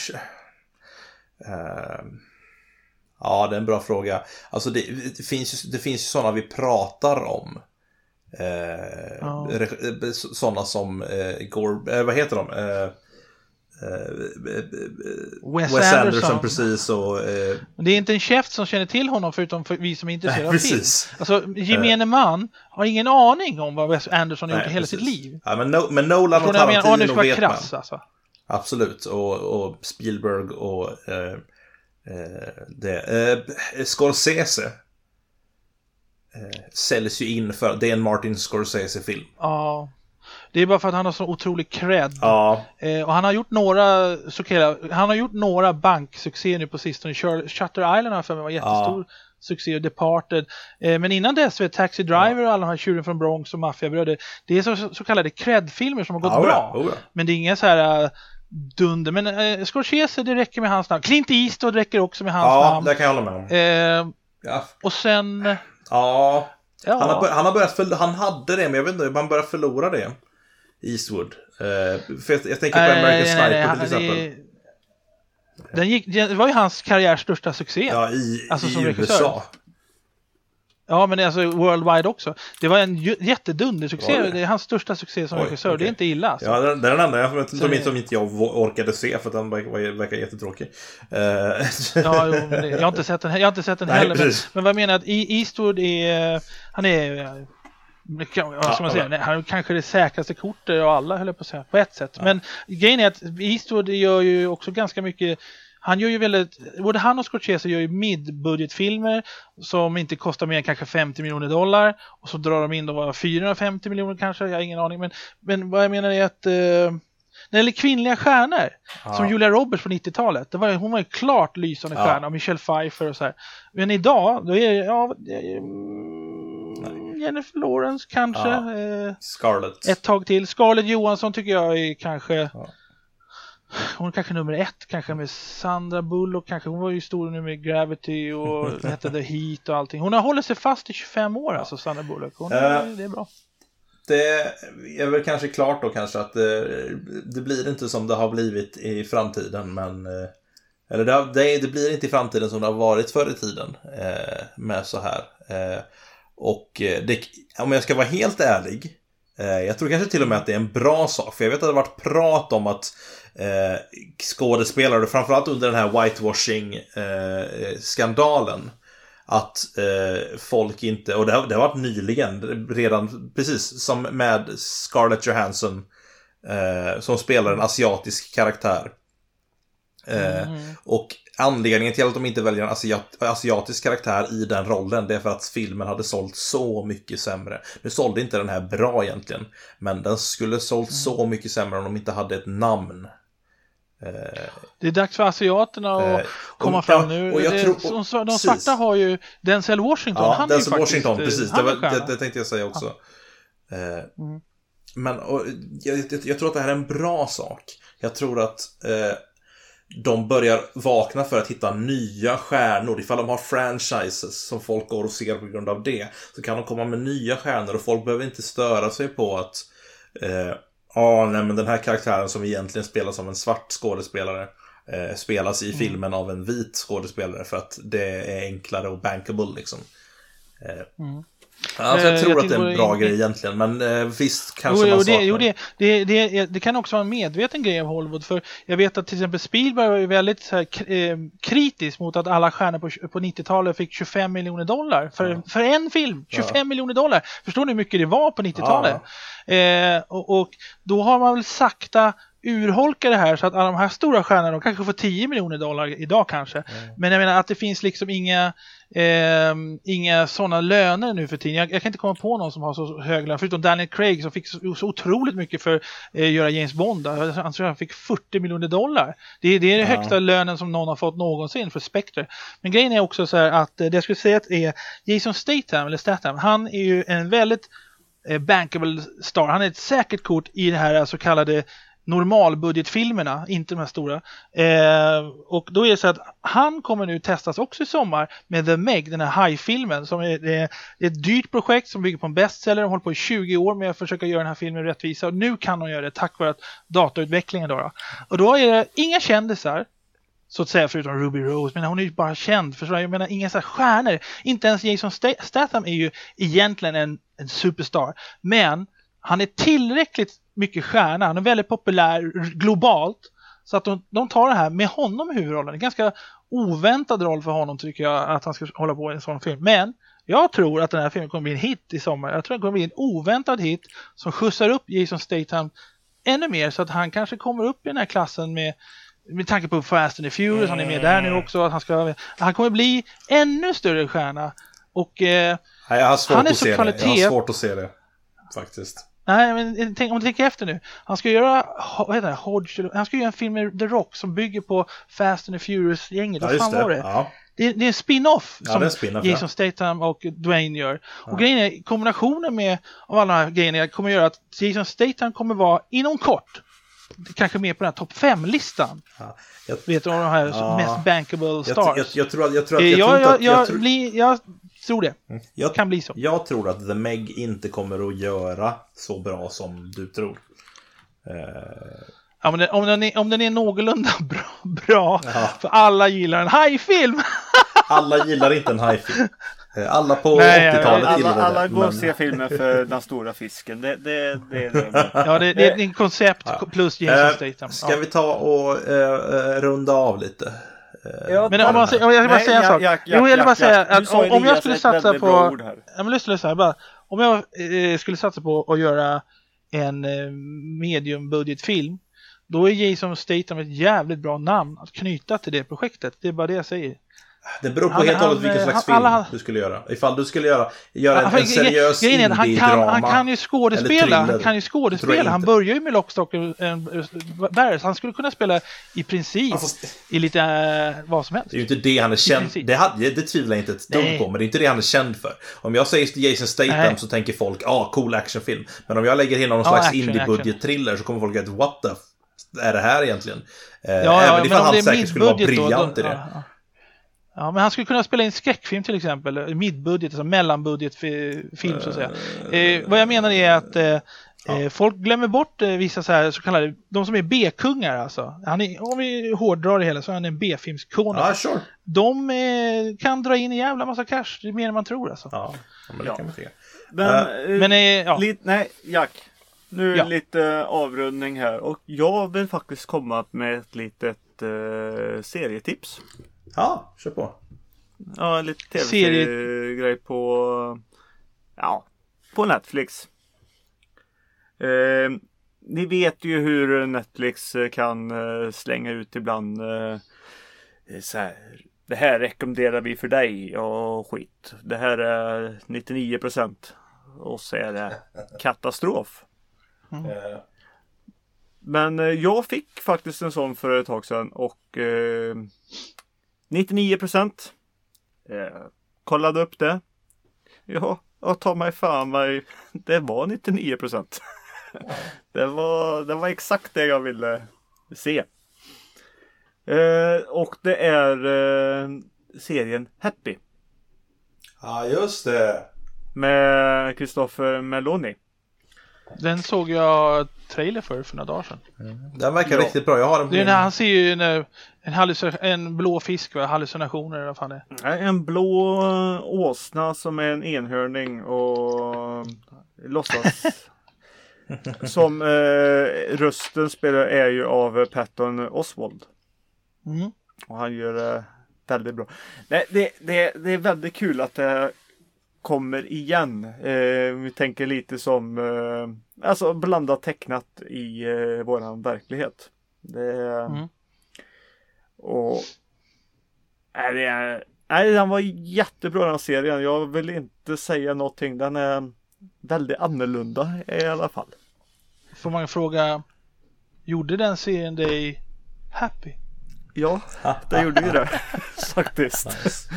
Ja, det är en bra fråga. Alltså det finns ju sådana vi pratar om. Sådana som vad heter de? Wes Anderson precis och det är inte en chef som känner till honom förutom för vi som är intresserade av film. Alltså gemene man har ingen aning om vad Wes Anderson har gjort i hela sitt liv. Ja, men Nolan och Tarantino vet krass, alltså. Absolut, och Spielberg och Scorsese säljs ju in för det är en Martin Scorsese-film. Ja. Det är bara för att han har så otrolig cred. Ja. Och han har gjort några banksuccéer nu på sistone. Shutter Island har för mig var jättestor succé, och Departed. Men innan dess var Taxi Driver och alla de här Tjuren från Bronx och Maffiabröder. Det är så kallade cred-filmer som har gått bra. Men det är inga så här dunder. Men Scorsese, det räcker med hans namn. Clint Eastwood räcker också med hans namn. Ja, det kan jag hålla med om. Och sen... Ja. Han hade det, men jag vet inte, man börjar förlora det. Eastwood. För jag tänker på American Sniper till exempel. Det var ju hans karriärs största succé. Ja, som i USA. Ja, men alltså worldwide också. Det var en jättedunder succé. Det är hans största succé som regissör. Okay. Det är inte illa. Alltså. Ja, det är den enda som inte jag orkade se för att den verkar jättetråkig. Jag har inte sett den. Jag har inte sett den heller. Men vad jag menar att Eastwood är... Han är... Vad ska man säga? Han är kanske det säkraste kortet av alla, höll jag på att säga, på ett sätt. Men grejen är att Eastwood gör ju också ganska mycket. Han gör ju både han och Scorsese gör ju mid-budgetfilmer som inte kostar mer än kanske $50 miljoner, och så drar de in då 450 miljoner kanske, jag har ingen aning, men vad jag menar är att det gäller kvinnliga stjärnor, som Julia Roberts på 90-talet. Hon var ju klart lysande stjärna, och Michelle Pfeiffer och så här. Men idag, då är Jennifer Lawrence kanske. Scarlett. Ett tag till. Scarlett Johansson tycker jag är kanske... Hon är kanske nummer 1, kanske med Sandra Bullock, kanske hon var ju stor nu med Gravity och hette The Heat och allting. Hon har hållit sig fast i 25 år, alltså Sandra Bullock. Det är bra. Det är väl kanske klart då kanske att det blir inte som det har blivit i framtiden, men eller det blir inte i framtiden som det har varit förr i tiden med så här. Och om jag ska vara helt ärlig, jag tror kanske till och med att det är en bra sak, för jag vet att det har varit prat om att skådespelare, framförallt under den här whitewashing-skandalen, att folk inte, och det har varit nyligen, redan precis som med Scarlett Johansson som spelar en asiatisk karaktär. Och anledningen till att de inte väljer en asiatisk karaktär i den rollen, det är för att filmen hade sålt så mycket sämre. Nu sålde inte den här bra egentligen, men den skulle sålt så mycket sämre om de inte hade ett namn. Det är dags för asiaterna att komma fram nu. Och de svarta har ju Denzel Washington. Ja, Denzel Washington, precis. Det tänkte jag säga också. Men jag tror att det här är en bra sak. Jag tror att de börjar vakna för att hitta nya stjärnor. Ifall de har franchises som folk går och ser på grund av det, så kan de komma med nya stjärnor, och folk behöver inte störa sig på att nej, men den här karaktären som egentligen spelas som en svart skådespelare spelas i filmen av en vit skådespelare, för att det är enklare och bankable liksom. Alltså jag tror att det är en bra grej egentligen, men visst kanske man saknar. Det kan också vara en medveten grej av Hollywood, för jag vet att till exempel Spielberg var ju väldigt så här, kritisk mot att alla stjärnor på 90-talet fick $25 miljoner för en film. $25 miljoner. Förstår ni hur mycket det var på 90-talet? Och då har man väl sakta urholka det här, så att alla de här stora stjärnorna, de kanske får $10 miljoner idag kanske. Men jag menar att det finns liksom inga sådana löner nu för tiden. Jag kan inte komma på någon som har så hög lön, förutom Daniel Craig som fick så otroligt mycket för att göra James Bond. Jag tror han fick $40 miljoner. Det är den högsta lönen som någon har fått någonsin för Spectre. Men grejen är också så här att det jag skulle säga att är Jason Statham, han är ju en väldigt bankable star. Han är ett säkert kort i det här så kallade normalbudgetfilmerna, inte de här stora. Och då är det så att han kommer nu testas också i sommar med The Meg, den här hajfilmen som är ett dyrt projekt som bygger på en bestseller. De håller på i 20 år med att försöka göra den här filmen rättvisa, och nu kan de göra det tack vare att datautvecklingen då. Och då är det inga kändisar så att säga, förutom Ruby Rose, men hon är ju bara känd för så. Jag menar, inga så här stjärnor. Inte ens Jason Statham är ju egentligen en superstar, men han är tillräckligt mycket stjärna. Han är väldigt populär globalt, så att de tar det här med honom i huvudrollen. En ganska oväntad roll för honom, tycker jag, att han ska hålla på i en sån film. Men jag tror att den här filmen kommer bli en hit i sommar. Jag tror att det kommer bli en oväntad hit som skjutsar upp Jason Statham ännu mer, så att han kanske kommer upp i den här klassen med tanke på Fast and the Furious. Han är med där nu också. Att han kommer bli ännu större stjärna. Och jag har svårt att se det faktiskt. Nej, men om du tänker efter nu. Han ska göra han ska göra en film med The Rock som bygger på Fast and the Furious-gänget. Vad fan var det? Ja. Det är en spin-off som Jason Statham och Dwayne gör. Och grejen är, kombinationen av alla de här grejerna kommer göra att Jason Statham kommer vara inom kort kanske med på den här topp 5-listan. Vet du vad de här mest bankable stars? Jag tror det. Kan bli så. Jag tror att The Meg inte kommer att göra så bra som du tror. Ja, men om den är någorlunda bra för alla gillar en hajfilm. Alla gillar inte en hajfilm. Alla på 80-talet gillar det. Alla går och ser filmen för den stora fisken. Det Ja, det är en koncept plus Jason Statham. Ska vi ta och runda av lite? Men om jag vill bara säga en sak. Jag vill bara säga att om jag skulle satsa på... Om jag skulle satsa på att göra en mediumbudgetfilm, då är Jason Statham ett jävligt bra namn att knyta till det projektet. Det är bara det jag säger. Det beror på helt och hållet vilken slags film du skulle göra. Ifall du skulle göra en seriös indie-drama. Han kan ju skådespela. Han börjar ju med Lockstock Barrel. Han skulle kunna spela i princip i lite vad som helst. Det är ju inte det han är känd. Det tvivlar jag inte ett dugg på, men det är inte det han är känd för. Om jag säger Jason Statham så tänker folk, cool actionfilm. Men om jag lägger in någon slags indie-budget-thriller så kommer folk att what the är det här egentligen? Även ifall han säkert skulle vara briljant i det. Ja, men han skulle kunna spela in en skräckfilm till exempel, midbudget, alltså mellanbudgetfilm så att säga. Vad jag menar är att folk glömmer bort vissa så kallade, de som är B-kungar alltså. Om vi hårdrar det hela så är han en B-filmskona. Sure. De kan dra in en jävla massa cash, det är mer än man tror alltså. Ja, men det kan man tycka. Nej, Jack. Nu lite avrundning här. Och jag vill faktiskt komma med ett litet serietips. Ja, kör på. Ja, lite tv-grej på Netflix. Ni vet ju hur Netflix kan slänga ut ibland så här, det här rekommenderar vi för dig och skit. Det här är 99% och så är det katastrof. Men jag fick faktiskt en sån för ett tag sedan och 99%. Kollade upp det. Ja, ta mig fan mig. Det var 99%. Det var exakt det jag ville se. Och det är serien Happy. Ja, just det. Med Christopher Meloni. Den såg jag trailer för några dagar sedan. Den verkar riktigt bra. Jag har det är när han ser ju en blå fisk, hallucinationer eller vad fan det är. En blå åsna som är en enhörning och låtsas som rösten spelar är ju av Patton Oswalt. Och han gör det väldigt bra. Det är väldigt kul att det kommer igen. Vi tänker lite som alltså blandat tecknat i våran verklighet. Den var jättebra den serien. Jag vill inte säga någonting. Den är väldigt annorlunda i alla fall. Får man fråga, gjorde den serien dig happy? Ja, det gjorde ju det faktiskt. Nice.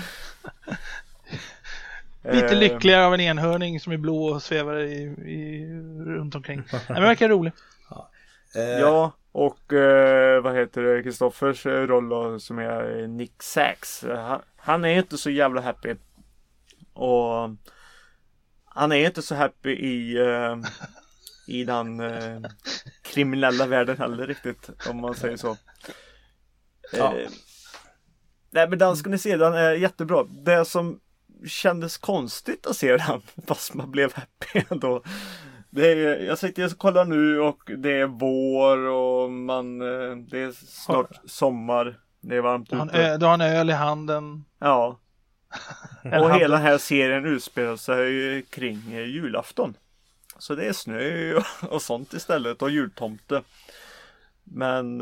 Lite lyckligare av en enhörning som är blå och svävar runt omkring. Men det verkar roligt. Ja, och vad heter det? Christophers roll då, som är Nick Sachs. Han är inte så jävla happy. Och han är inte så happy i den kriminella världen heller riktigt, om man säger så. Nej, men den ska ni se, den är jättebra. Det som kändes konstigt att se den, fast man blev happy ändå. Jag sitter och kollar nu och det är vår och det är snart sommar. Det är varmt ute. Du har en öl i handen. Ja. Och hela den här serien utspelar sig kring julafton. Så det är snö och sånt istället och jultomte. Men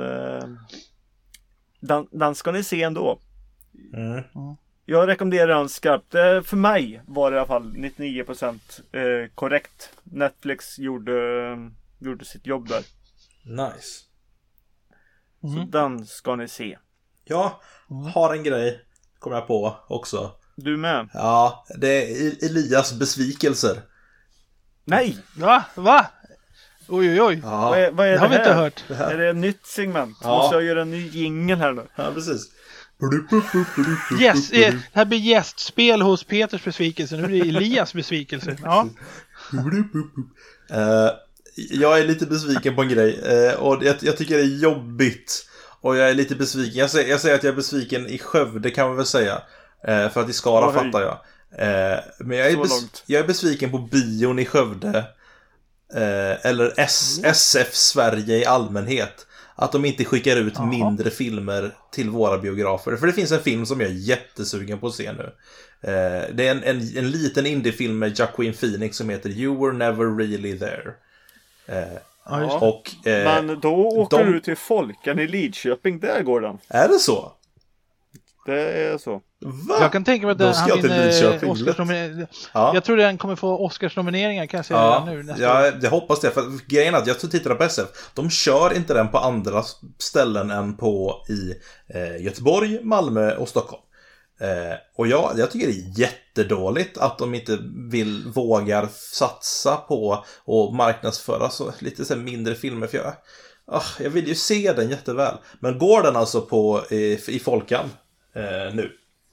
den ska ni se ändå. Jag rekommenderar den skarpt. För mig var det i alla fall 99% korrekt. Netflix gjorde sitt jobb där. Nice. Så den ska ni se. Jag har en grej, kommer jag på också. Du med? Ja, det är Elias besvikelser. Nej! Va? Oj. Ja. Vad är det har vi inte hört. Är det ett nytt segment? Måste jag göra en ny jingle här nu? Ja, precis. Yes, det här blir gästspel hos Peters besvikelse. Nu blir det Elias besvikelse. Ja. Jag är lite besviken på en grej. Och jag tycker det är jobbigt. Och jag är lite besviken. Jag säger att jag är besviken i Skövde, kan man väl säga. För att i Skara fattar jag. Men jag är besviken på bion i Skövde. Eller SF Sverige i allmänhet. Att de inte skickar ut mindre filmer till våra biografer. För det finns en film som jag är jättesugen på att se nu. Det är en liten indiefilm med Joaquin Phoenix som heter You Were Never Really There. Men då åker du till Folkan i Lidköping. Där går den. Är det så? Det är så. Va? Jag kan tänka mig att han vinner Oscarsnomineringar. Jag tror den kommer få Oscarsnomineringar, kan jag säga nu nästa år. Jag hoppas det, för grejen är att jag tittar på SF. De kör inte den på andra ställen än på i Göteborg, Malmö och Stockholm. Och jag tycker det är jättedåligt att de inte vågar satsa på och marknadsföra så lite så mindre filmer, för jag vill ju se den jätteväl. Men går den alltså på i Folkan nu?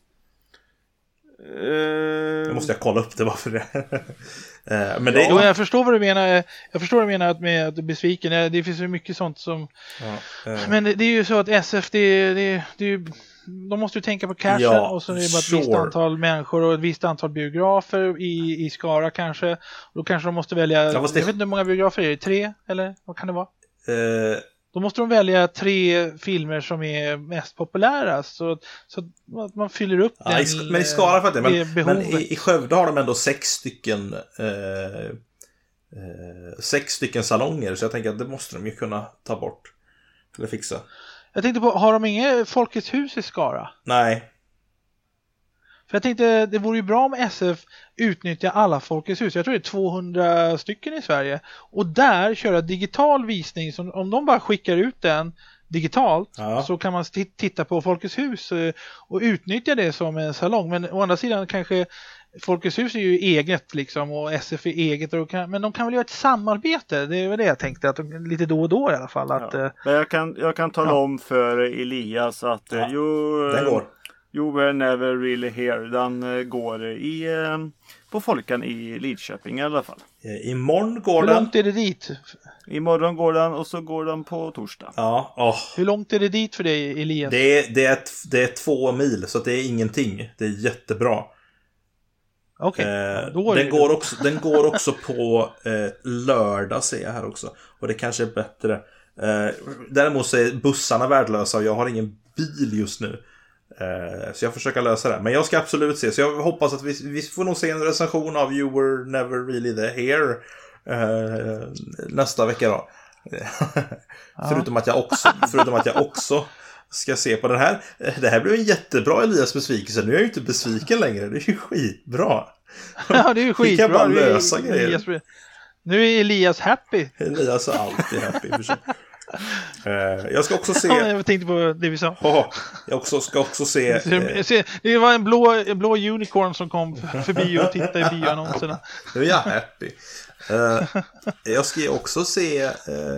Nu måste jag kolla upp det, varför det. Men det jag förstår vad du menar. Jag förstår vad du menar med att du är besviken. Det finns ju mycket sånt som men det är ju så att SF det är ju, de måste ju tänka på cashen, och så är det bara ett visst antal människor och ett visst antal biografer i Skara kanske. Och då kanske de måste välja, jag vet inte hur många biografer är det, 3 eller vad kan det vara? Då måste de välja 3 filmer som är mest populära, så att man fyller upp den. Men i Skara för det, men i Skövde har de ändå 6 stycken salonger, så jag tänker att det måste de ju kunna ta bort eller fixa. Jag tänkte på, har de inget Folkets hus i Skara? Nej. För jag tänkte, det vore ju bra om SF utnyttjar alla Folkets hus. Jag tror det är 200 stycken i Sverige. Och där köra digital visning. Så om de bara skickar ut den digitalt, så kan man titta på Folkets hus och utnyttja det som en salong. Men å andra sidan kanske Folkets hus är ju eget liksom, och SF är eget. Men de kan väl göra ett samarbete. Det är väl det jag tänkte, att lite då och då i alla fall. Att, men jag kan tala om för Elias att den går. You Were Never Really Here. Den går på Folkan i Lidköping i alla fall. Imorgon går den. Hur långt är det dit? Imorgon går den, och så går den på torsdag. Hur långt är det dit för dig, Elias? Det är 2 mil, så det är ingenting. Det är jättebra. Okej. Den går också på lördag, ser jag här också. Och det kanske är bättre. Däremot så är bussarna värdelösa och jag har ingen bil just nu. Så jag försöker lösa det. Men jag ska absolut se. Så jag hoppas att vi får nog se en recension av You Were Never Really Here nästa vecka då. Förutom att jag också ska se på den här. Det här blev en jättebra Elias besvikelse. Nu är jag ju inte besviken längre. Det är ju skitbra. Ja, det är ju skitbra. Vi kan bara lösa grejer. Nu är Elias happy. Elias är alltid happy för sig. Jag ska också se. Jag tänkte på det vi sa. Jag ska också se. Det var en blå unicorn som kom förbi och tittade i bioannonserna. Nu är jag happy. Jag ska också se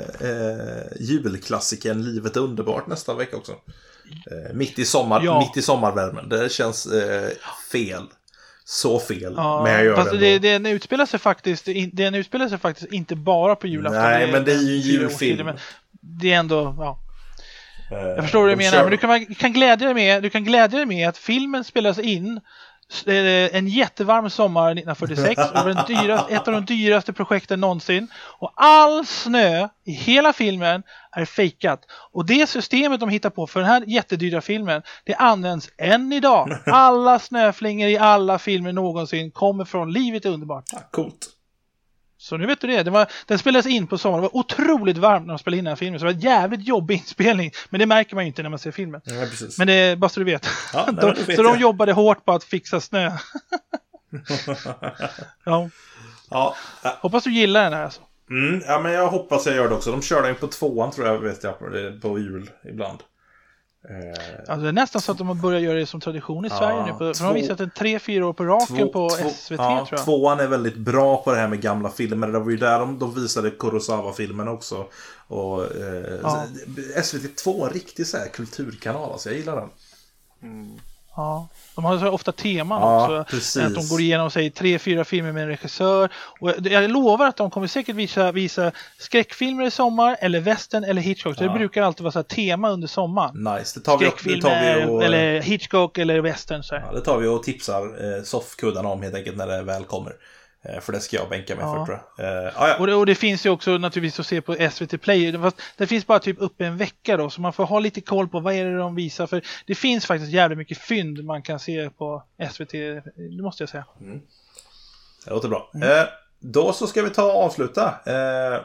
julklassiken Livet är underbart nästa vecka också. Mitt i sommarvärmen. Det känns fel. Så fel. Men jag gör det. Den utspelar sig faktiskt inte bara på julafton. Nej, men det är ju en julfilm. Det är ändå, jag förstår vad du menar, men du kan glädja dig med att filmen spelas in en jättevarm sommar 1946. Det var ett av de dyraste projekten någonsin. Och all snö i hela filmen är fejkat. Och det systemet de hittar på för den här jättedyra filmen, det används än idag. Alla snöflingor i alla filmer någonsin kommer från Livet är underbart. Coolt. Så nu vet du det. Den spelades in på sommaren. Det var otroligt varmt när de spelade in den här filmen. Så det var en jävligt jobbig inspelning. Men det märker man ju inte när man ser filmen. Ja, precis. Men det är bara så du vet. Så de jobbade hårt på att fixa snö. Ja. Hoppas du gillar den här alltså. Ja, men jag hoppas jag gör det också. De kör den på 2:an tror jag, vet jag, på jul ibland. Alltså det är nästan så att de har börjat göra det som tradition i Sverige nu. För de har visat en 3-4 år på raken på SVT tror jag. 2:an är väldigt bra på det här med gamla filmer. Det var ju där de visade Kurosawa-filmen också. Och SVT 2 är en riktig så här kulturkanal. Alltså jag gillar den. Ja, de har så ofta teman också. Precis. Att de går igenom 3-4 filmer med en regissör. Och jag lovar att de kommer säkert visa skräckfilmer i sommar, eller western eller Hitchcock. Så det brukar alltid vara så här tema under sommaren. Nice, det tar vi eller Hitchcock eller western så här. Ja, det tar vi och tipsar soffkuddarna om helt enkelt när det väl kommer. För det ska jag bänka mig för, tror jag. Och det finns ju också naturligtvis att se på SVT Play. Det finns bara typ uppe en vecka då. Så man får ha lite koll på vad är det de visar. För det finns faktiskt jävligt mycket fynd man kan se på SVT. Det måste jag säga. Det låter bra. Då så ska vi ta och avsluta.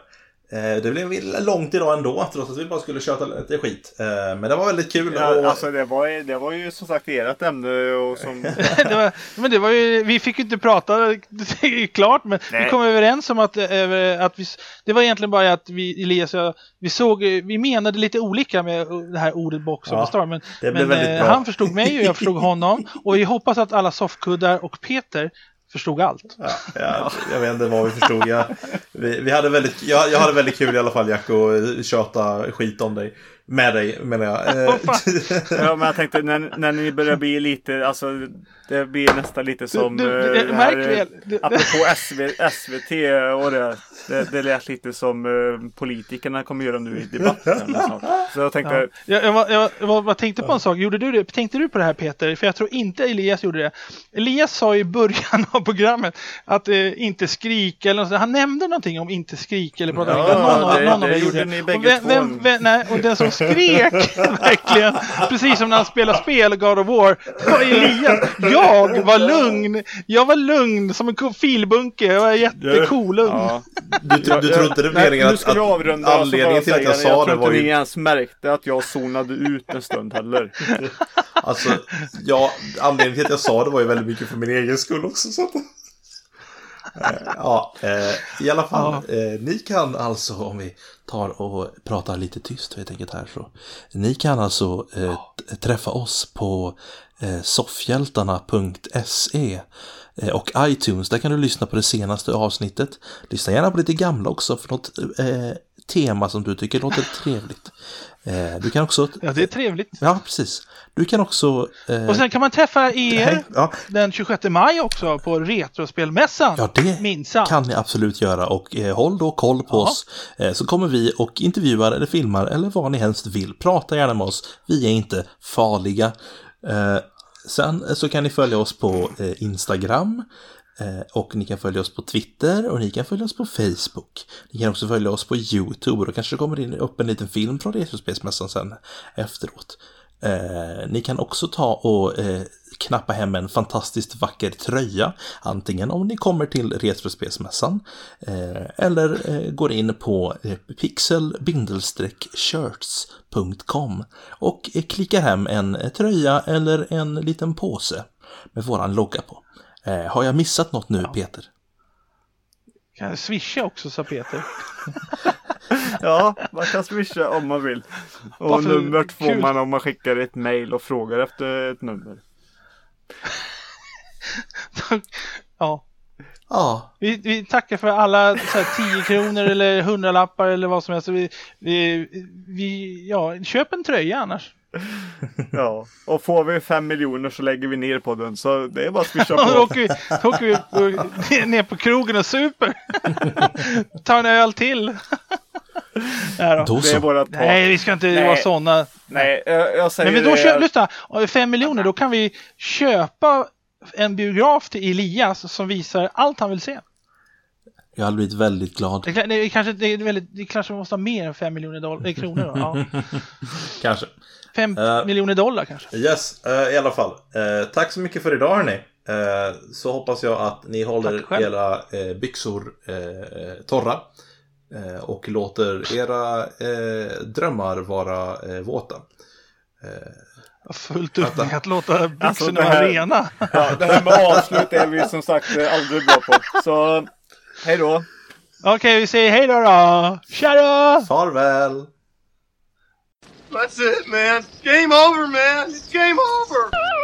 Det blev långt idag ändå, trots att vi bara skulle köta lite skit. Men det var väldigt kul. Ja, alltså det var ju som sagt ert ämne. Och som... det var ju, vi fick ju inte prata klart, men vi kom överens om att det var egentligen bara att Elias och vi menade lite olika med det här ordet box of the star. Men han förstod mig och jag förstod honom. Och vi hoppas att alla soffkuddar och Peter förstod allt. Ja, jag vet inte vad vi förstod. Jag hade väldigt kul i alla fall, Jack, och tjata skit om dig. Med dig, menar jag. Ja, men jag tänkte när ni börjar bli lite, alltså det blir nästan lite som apropå SVT och det lät lite som politikerna kommer göra nu i debatten. Så jag tänkte... Jag tänkte på en sak. Tänkte du på det här, Peter? För jag tror inte Elias gjorde det. Elias sa i början av programmet att inte skrika eller något. Han nämnde någonting om inte skrika eller prata. Någon av er gjorde det. Och den som skrek verkligen, precis som när han spelar spel God of War, var Elias. Jag var lugn som en filbunke. Jag var jättecool. Ja. Du tror inte det meningen att anledningen till att jag sa det var ju... Jag tror inte ni ens märkte att jag zonade ut en stund heller. Alltså, anledningen till att jag sa det var ju väldigt mycket för min egen skull också. Så. I alla fall, ni kan alltså, om vi tar och pratar lite tyst helt enkelt här, så ni kan alltså träffa oss på soffhjältarna.se och iTunes. Där kan du lyssna på det senaste avsnittet. Lyssna gärna på lite gamla också för något tema som du tycker låter trevligt. Du kan också... Ja, det är trevligt. Ja, precis. Du kan också... Och sen kan man träffa er den 26 maj också på Retrospelmässan. Ja, det kan ni absolut göra. Och håll då koll på oss. Så kommer vi och intervjuar eller filmar eller vad ni helst vill. Prata gärna med oss. Vi är inte farliga. Sen så kan ni följa oss på Instagram. Och ni kan följa oss på Twitter och ni kan följa oss på Facebook. Ni kan också följa oss på YouTube och då kanske det kommer upp en liten film från Retrospelsmässan sen efteråt. Ni kan också ta och knappa hem en fantastiskt vacker tröja, antingen om ni kommer till Retrospelsmässan eller går in på pixel-shirts.com och klickar hem en tröja eller en liten påse med våran logga på. Har jag missat något nu, Peter? Kan jag swisha också, sa Peter. Ja, man kan swisha om man vill. Och nummer får man om man skickar ett mejl och frågar efter ett nummer. Ja. Vi tackar för alla så här, 10 kronor eller 100-lappar eller vad som helst. Köp en tröja annars. Ja, och får vi 5 miljoner så lägger vi ner på den. Så det är bara att swisha på. Då åker vi ner på krogen och super. Ta en öl till. Nej, vi ska inte vara sådana. Nej, jag säger men då lyssna, 5 miljoner, då kan vi köpa en biograf till Elias som visar allt han vill se. Jag hade blivit väldigt glad. Det kanske måste ha mer än 5 miljoner kronor då. Ja. Kanske 5 miljoner dollar kanske. Yes, i alla fall. Tack så mycket för idag, hörni. Så hoppas jag att ni håller era byxor torra och låter era drömmar vara våta. Fullt upp med att låta byxorna vara rena. Ja, det här med avslut är vi som sagt aldrig bra på. Så hej då. Okej, vi säger hej då. Tja då! Farväl. That's it, man. Game over, man. It's game over.